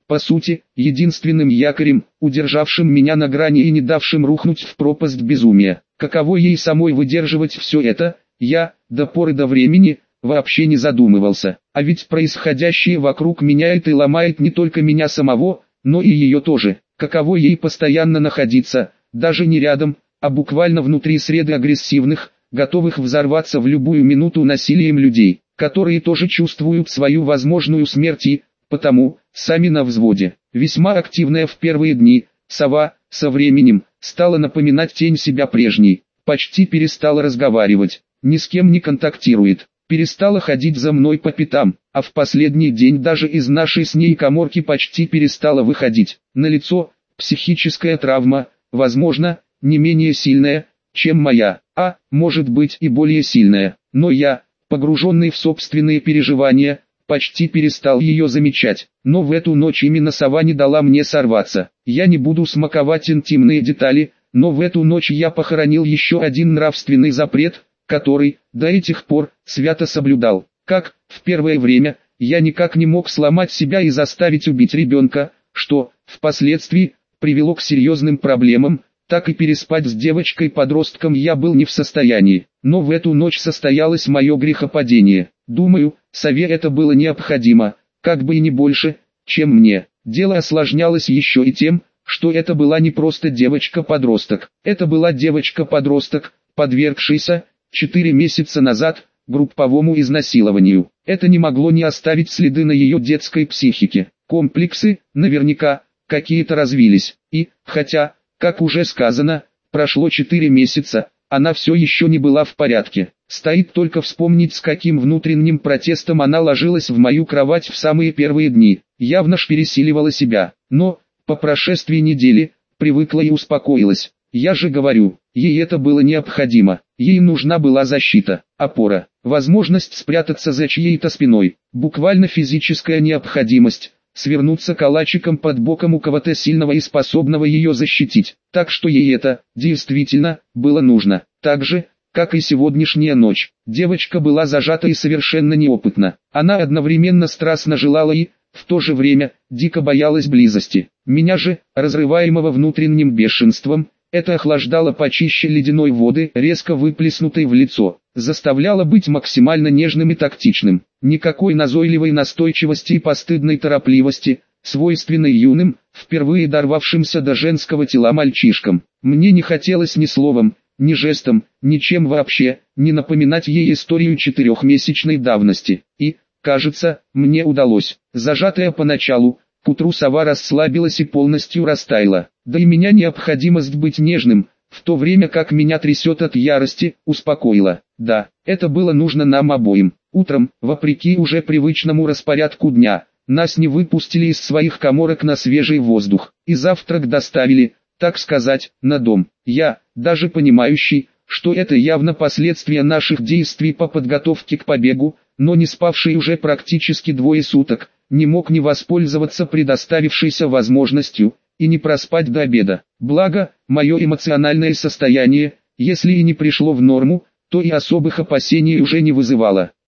по сути, единственным якорем, удержавшим меня на грани и не давшим рухнуть в пропасть безумия. Каково ей самой выдерживать все это, я, до поры до времени, вообще не задумывался. А ведь происходящее вокруг меняет и ломает не только меня самого, но и ее тоже. Каково ей постоянно находиться, даже не рядом, а буквально внутри среды агрессивных, готовых взорваться в любую минуту насилием людей, которые тоже чувствуют свою возможную смерть и, потому, сами на взводе. Весьма активная в первые дни, сова, со временем, стала напоминать тень себя прежней, почти перестала разговаривать, ни с кем не контактирует, перестала ходить за мной по пятам, а в последний день даже из нашей с ней каморки почти перестала выходить. Налицо психическая травма, возможно, не менее сильная, чем моя, а, может быть и более сильная, но я, погруженный в собственные переживания, почти перестал ее замечать. Но в эту ночь именно сова не дала мне сорваться. Я не буду смаковать интимные детали, но в эту ночь я похоронил еще один нравственный запрет, который, до этих пор, свято соблюдал. Как, в первое время, я никак не мог сломать себя и заставить убить ребенка, что, впоследствии, привело к серьезным проблемам, так и переспать с девочкой-подростком я был не в состоянии. Но в эту ночь состоялось мое грехопадение. Думаю, сове это было необходимо, как бы и не больше, чем мне. Дело осложнялось еще и тем, что это была не просто девочка-подросток. Это была девочка-подросток, подвергшаяся, 4 месяца назад, групповому изнасилованию. Это не могло не оставить следы на ее детской психике. Комплексы, наверняка, какие-то развились. И, хотя, как уже сказано, прошло 4 месяца, она все еще не была в порядке. Стоит только вспомнить, с каким внутренним протестом она ложилась в мою кровать в самые первые дни. Явно ж пересиливала себя. Но, по прошествии недели, привыкла и успокоилась. Я же говорю, ей это было необходимо. Ей нужна была защита, опора, возможность спрятаться за чьей-то спиной. Буквально физическая необходимость. Свернуться калачиком под боком у кого-то сильного и способного ее защитить. Так что ей это, действительно, было нужно. Так же, как и сегодняшняя ночь. Девочка была зажата и совершенно неопытна. Она одновременно страстно желала и, в то же время, дико боялась близости. Меня же, разрываемого внутренним бешенством, это охлаждало почище ледяной воды, резко выплеснутой в лицо, заставляло быть максимально нежным и тактичным. Никакой назойливой настойчивости и постыдной торопливости, свойственной юным, впервые дорвавшимся до женского тела мальчишкам. Мне не хотелось ни словом, ни жестом, ничем вообще, не напоминать ей историю 4-месячной давности. И, кажется, мне удалось. Зажатая поначалу, к утру сова расслабилась и полностью растаяла. Да и меня необходимость быть нежным, в то время как меня трясет от ярости, успокоила. Да, это было нужно нам обоим. Утром, вопреки уже привычному распорядку дня, нас не выпустили из своих каморок на свежий воздух, и завтрак доставили, так сказать, на дом. Я, даже понимающий, что это явно последствия наших действий по подготовке к побегу, но не спавший уже практически 2 суток, не мог не воспользоваться предоставившейся возможностью, и не проспать до обеда. Благо, мое эмоциональное состояние, если и не пришло в норму, то и особых опасений уже не вызывало.